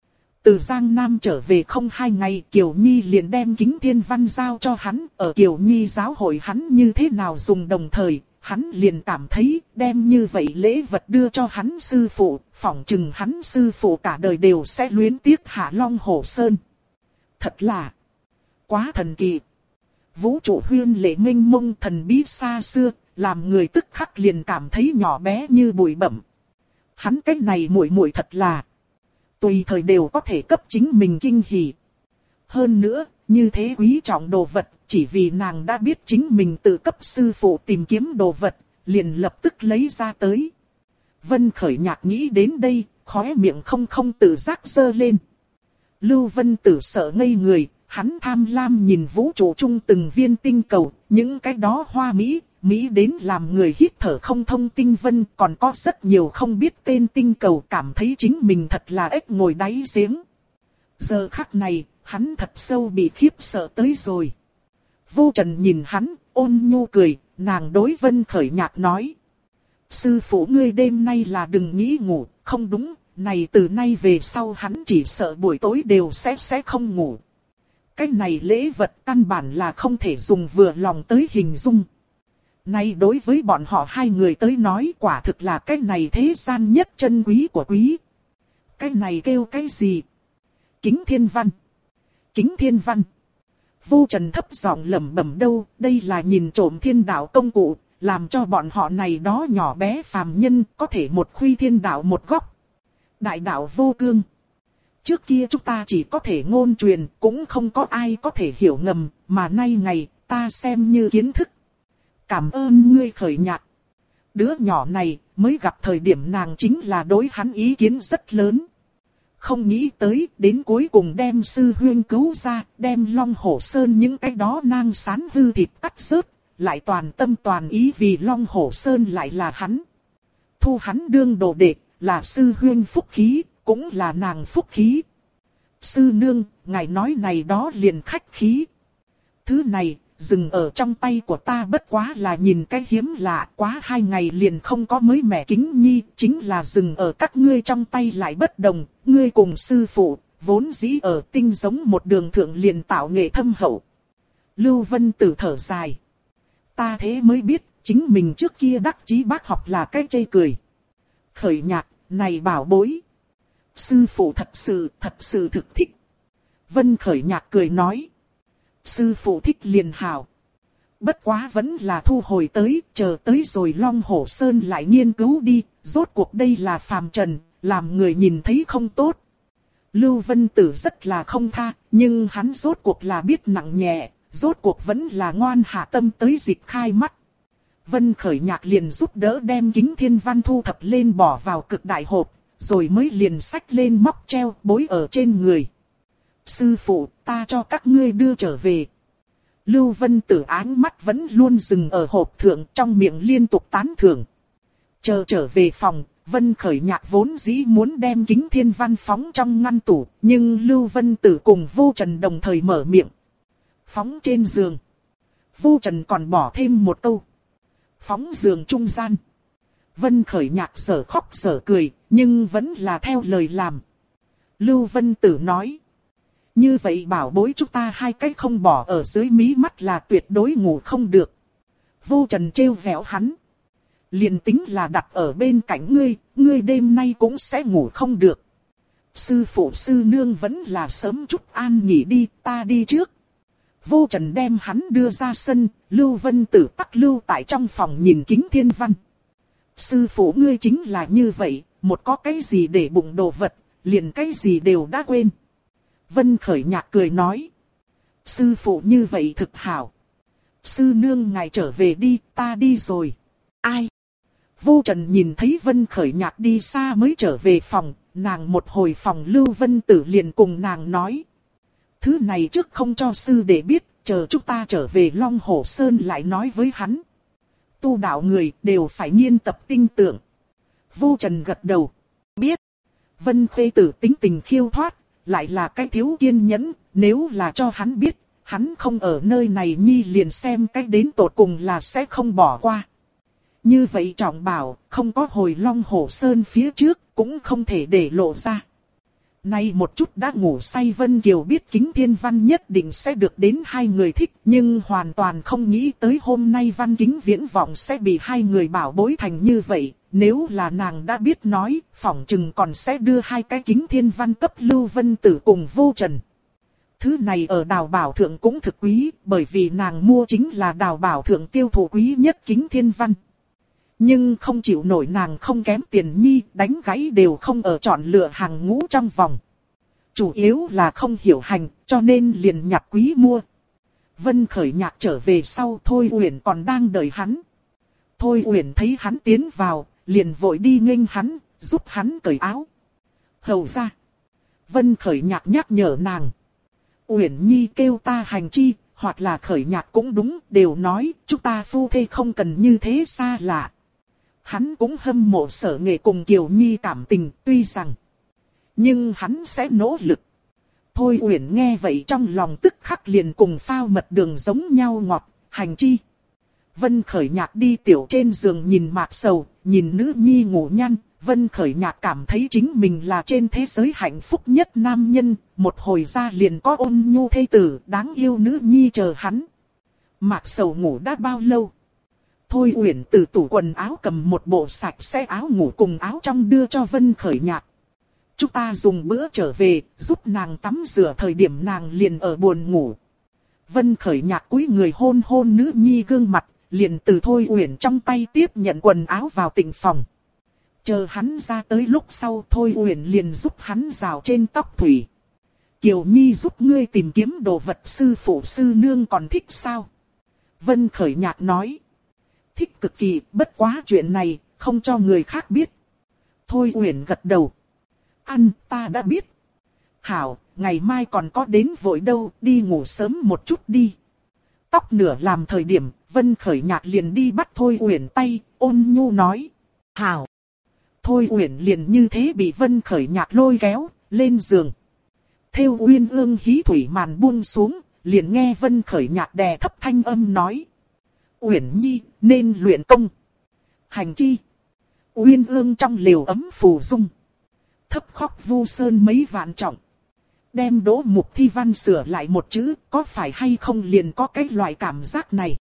Từ Giang Nam trở về không 2 ngày, Kiều Nhi liền đem Kính Thiên Văn giao cho hắn, ở Kiều Nhi giáo hội hắn như thế nào dùng đồng thời, hắn liền cảm thấy đem như vậy lễ vật đưa cho hắn sư phụ, phỏng chừng hắn sư phụ cả đời đều sẽ luyến tiếc Hạ Long Hổ Sơn. Thật là quá thần kỳ. Vũ trụ huyên lệ minh mông thần bí xa xưa, làm người tức khắc liền cảm thấy nhỏ bé như bụi bặm. Hắn cái này muội muội thật là tùy thời đều có thể cấp chính mình kinh hỉ. Hơn nữa, như thế quý trọng đồ vật, chỉ vì nàng đã biết chính mình tự cấp sư phụ tìm kiếm đồ vật, liền lập tức lấy ra tới. Vân Khởi Nhạc nghĩ đến đây, khóe miệng không tự giác giơ lên. Lưu Vân Tử sợ ngây người, hắn tham lam nhìn vũ trụ chung từng viên tinh cầu, những cái đó hoa mỹ đến làm người hít thở không thông tinh vân, còn có rất nhiều không biết tên tinh cầu, cảm thấy chính mình thật là ếch ngồi đáy giếng. Giờ khắc này, hắn thật sâu bị khiếp sợ tới rồi. Vô Trần nhìn hắn, ôn nhu cười, nàng đối Vân Khởi Nhạc nói. Sư phụ ngươi đêm nay là đừng nghĩ ngủ, không đúng, này từ nay về sau hắn chỉ sợ buổi tối đều sẽ không ngủ. Cái này lễ vật căn bản là không thể dùng vừa lòng tới hình dung. Này đối với bọn họ hai người tới nói quả thực là cái này thế gian nhất chân quý của quý. Cái này kêu cái gì? Kính thiên văn. Kính thiên văn. Vô Trần thấp giọng lẩm bẩm đâu, đây là nhìn trộm thiên đạo công cụ, làm cho bọn họ này đó nhỏ bé phàm nhân có thể một khuy thiên đạo một góc. Đại đạo vô cương. Trước kia chúng ta chỉ có thể ngôn truyền, cũng không có ai có thể hiểu ngầm, mà nay ngày ta xem như kiến thức. Cảm ơn ngươi Khởi Nhạc. Đứa nhỏ này mới gặp thời điểm nàng chính là đối hắn ý kiến rất lớn. Không nghĩ tới đến cuối cùng đem sư huyên cứu ra, đem Long Hổ Sơn những cái đó nang sán hư thịt cắt rớt, lại toàn tâm toàn ý vì Long Hổ Sơn lại là hắn. Thu hắn đương đồ đệ, là sư huyên phúc khí, cũng là nàng phúc khí. Sư nương, ngài nói này đó liền khách khí. Thứ này, dừng ở trong tay của ta bất quá là nhìn cái hiếm lạ, quá 2 ngày liền không có mới mẻ kính nhi, chính là dừng ở các ngươi trong tay lại bất đồng, ngươi cùng sư phụ, vốn dĩ ở tinh giống một đường thượng liền tạo nghệ thâm hậu. Lưu Vân Tử thở dài. Ta thế mới biết, chính mình trước kia đắc chí bác học là cái chê cười. Khởi Nhạc, này bảo bối. Sư phụ thật sự thực thích. Vân Khởi Nhạc cười nói. Sư phụ thích liền hảo. Bất quá vẫn là thu hồi tới, chờ tới rồi Long Hổ Sơn lại nghiên cứu đi, rốt cuộc đây là phàm trần, làm người nhìn thấy không tốt. Lưu Vân Tử rất là không tha, nhưng hắn rốt cuộc là biết nặng nhẹ, rốt cuộc vẫn là ngoan hạ tâm tới dịch khai mắt. Vân Khởi Nhạc liền giúp đỡ đem kính thiên văn thu thập lên bỏ vào cực đại hộp, rồi mới liền xách lên móc treo bối ở trên người. Sư phụ, ta cho các ngươi đưa trở về. Lưu Vân Tử áng mắt vẫn luôn dừng ở hộp thượng, trong miệng liên tục tán thưởng. Chờ trở về phòng, Vân Khởi Nhạc vốn dĩ muốn đem kính thiên văn phóng trong ngăn tủ, nhưng Lưu Vân Tử cùng Vô Trần đồng thời mở miệng. Phóng trên giường. Vô Trần còn bỏ thêm một câu. Phóng giường trung gian. Vân Khởi Nhạc sở khóc sở cười, nhưng vẫn là theo lời làm. Lưu Vân Tử nói. Như vậy bảo bối chúng ta hai cái không bỏ ở dưới mí mắt là tuyệt đối ngủ không được. Vô Trần trêu vẻo hắn. Liền tính là đặt ở bên cạnh ngươi đêm nay cũng sẽ ngủ không được. Sư phụ sư nương vẫn là sớm chút an nghỉ đi, ta đi trước. Vô Trần đem hắn đưa ra sân, Lưu Vân Tử tắc lưu tại trong phòng nhìn kính thiên văn. Sư phụ ngươi chính là như vậy, một có cái gì để bụng đồ vật, liền cái gì đều đã quên. Vân Khởi Nhạc cười nói. Sư phụ như vậy thực hảo. Sư nương ngài trở về đi, ta đi rồi. Ai? Vô Trần nhìn thấy Vân Khởi Nhạc đi xa mới trở về phòng, nàng một hồi phòng Lưu Vân Tử liền cùng nàng nói. Thứ này trước không cho sư để biết, chờ chúng ta trở về Long Hổ Sơn lại nói với hắn. Tu đạo người đều phải nghiên tập tinh tưởng. Vô Trần gật đầu. Biết. Vân Khê Tử tính tình khiêu thoát, lại là cái thiếu kiên nhẫn, nếu là cho hắn biết, hắn không ở nơi này nhi liền xem cách đến tột cùng là sẽ không bỏ qua. Như vậy trọng bảo, không có hồi Long Hổ Sơn phía trước, cũng không thể để lộ ra. Nay một chút đã ngủ say Vân Kiều biết kính thiên văn nhất định sẽ được đến hai người thích, nhưng hoàn toàn không nghĩ tới hôm nay Văn Kính Viễn vọng sẽ bị hai người bảo bối thành như vậy. Nếu là nàng đã biết nói, phỏng chừng còn sẽ đưa hai cái kính thiên văn cấp Lưu Vân Tử cùng Vô Trần. Thứ này ở Đào Bảo Thượng cũng thực quý, bởi vì nàng mua chính là Đào Bảo Thượng tiêu thụ quý nhất kính thiên văn. Nhưng không chịu nổi nàng không kém tiền nhi, đánh gáy đều không ở chọn lựa hàng ngũ trong vòng. Chủ yếu là không hiểu hành, cho nên liền nhặt quý mua. Vân Khởi Nhạc trở về sau Thôi Uyển còn đang đợi hắn. Thôi Uyển thấy hắn tiến vào, liền vội đi nghênh hắn, giúp hắn cởi áo. Hầu ra. Vân Khởi Nhạc nhắc nhở nàng. Uyển Nhi kêu ta hành chi, hoặc là Khởi Nhạc cũng đúng, đều nói, chúng ta phu thê không cần như thế xa lạ. Hắn cũng hâm mộ Sở Nghệ cùng Kiều Nhi cảm tình, tuy rằng. Nhưng hắn sẽ nỗ lực. Thôi Uyển nghe vậy trong lòng tức khắc liền cùng phao mật đường giống nhau ngọt, hành chi. Vân Khởi Nhạc đi tiểu trên giường nhìn Mạc Sầu, nhìn nữ nhi ngủ nhăn, Vân Khởi Nhạc cảm thấy chính mình là trên thế giới hạnh phúc nhất nam nhân, một hồi ra liền có ôn nhu thê tử, đáng yêu nữ nhi chờ hắn. Mạc Sầu ngủ đã bao lâu? Thôi Uyển từ tủ quần áo cầm một bộ sạch sẽ áo ngủ cùng áo trong đưa cho Vân Khởi Nhạc. Chúng ta dùng bữa trở về, giúp nàng tắm rửa, thời điểm nàng liền ở buồn ngủ. Vân Khởi Nhạc cúi người hôn hôn nữ nhi gương mặt, liền từ Thôi Uyển trong tay tiếp nhận quần áo vào tịnh phòng. Chờ hắn ra tới lúc sau, Thôi Uyển liền giúp hắn rào trên tóc thủy. Kiều Nhi giúp ngươi tìm kiếm đồ vật, sư phụ sư nương còn thích sao? Vân Khởi Nhạc nói. Thích cực kỳ, bất quá chuyện này, không cho người khác biết. Thôi Uyển gật đầu. Ăn, ta đã biết. Hảo, ngày mai còn có đến vội đâu, đi ngủ sớm một chút đi. Tóc nửa làm thời điểm, Vân Khởi Nhạc liền đi bắt Thôi Uyển tay, ôn nhu nói. Hảo. Thôi Uyển liền như thế bị Vân Khởi Nhạc lôi kéo, lên giường. Thêu Uyên Ương hí thủy màn buông xuống, liền nghe Vân Khởi Nhạc đè thấp thanh âm nói. Uyển Nhi, nên luyện công. Hành chi. Uyên Ương trong lều ấm phù dung. Thấp khóc vu sơn mấy vạn trọng. Đem Đỗ Mục Thi Văn sửa lại một chữ, có phải hay không liền có cái loại cảm giác này.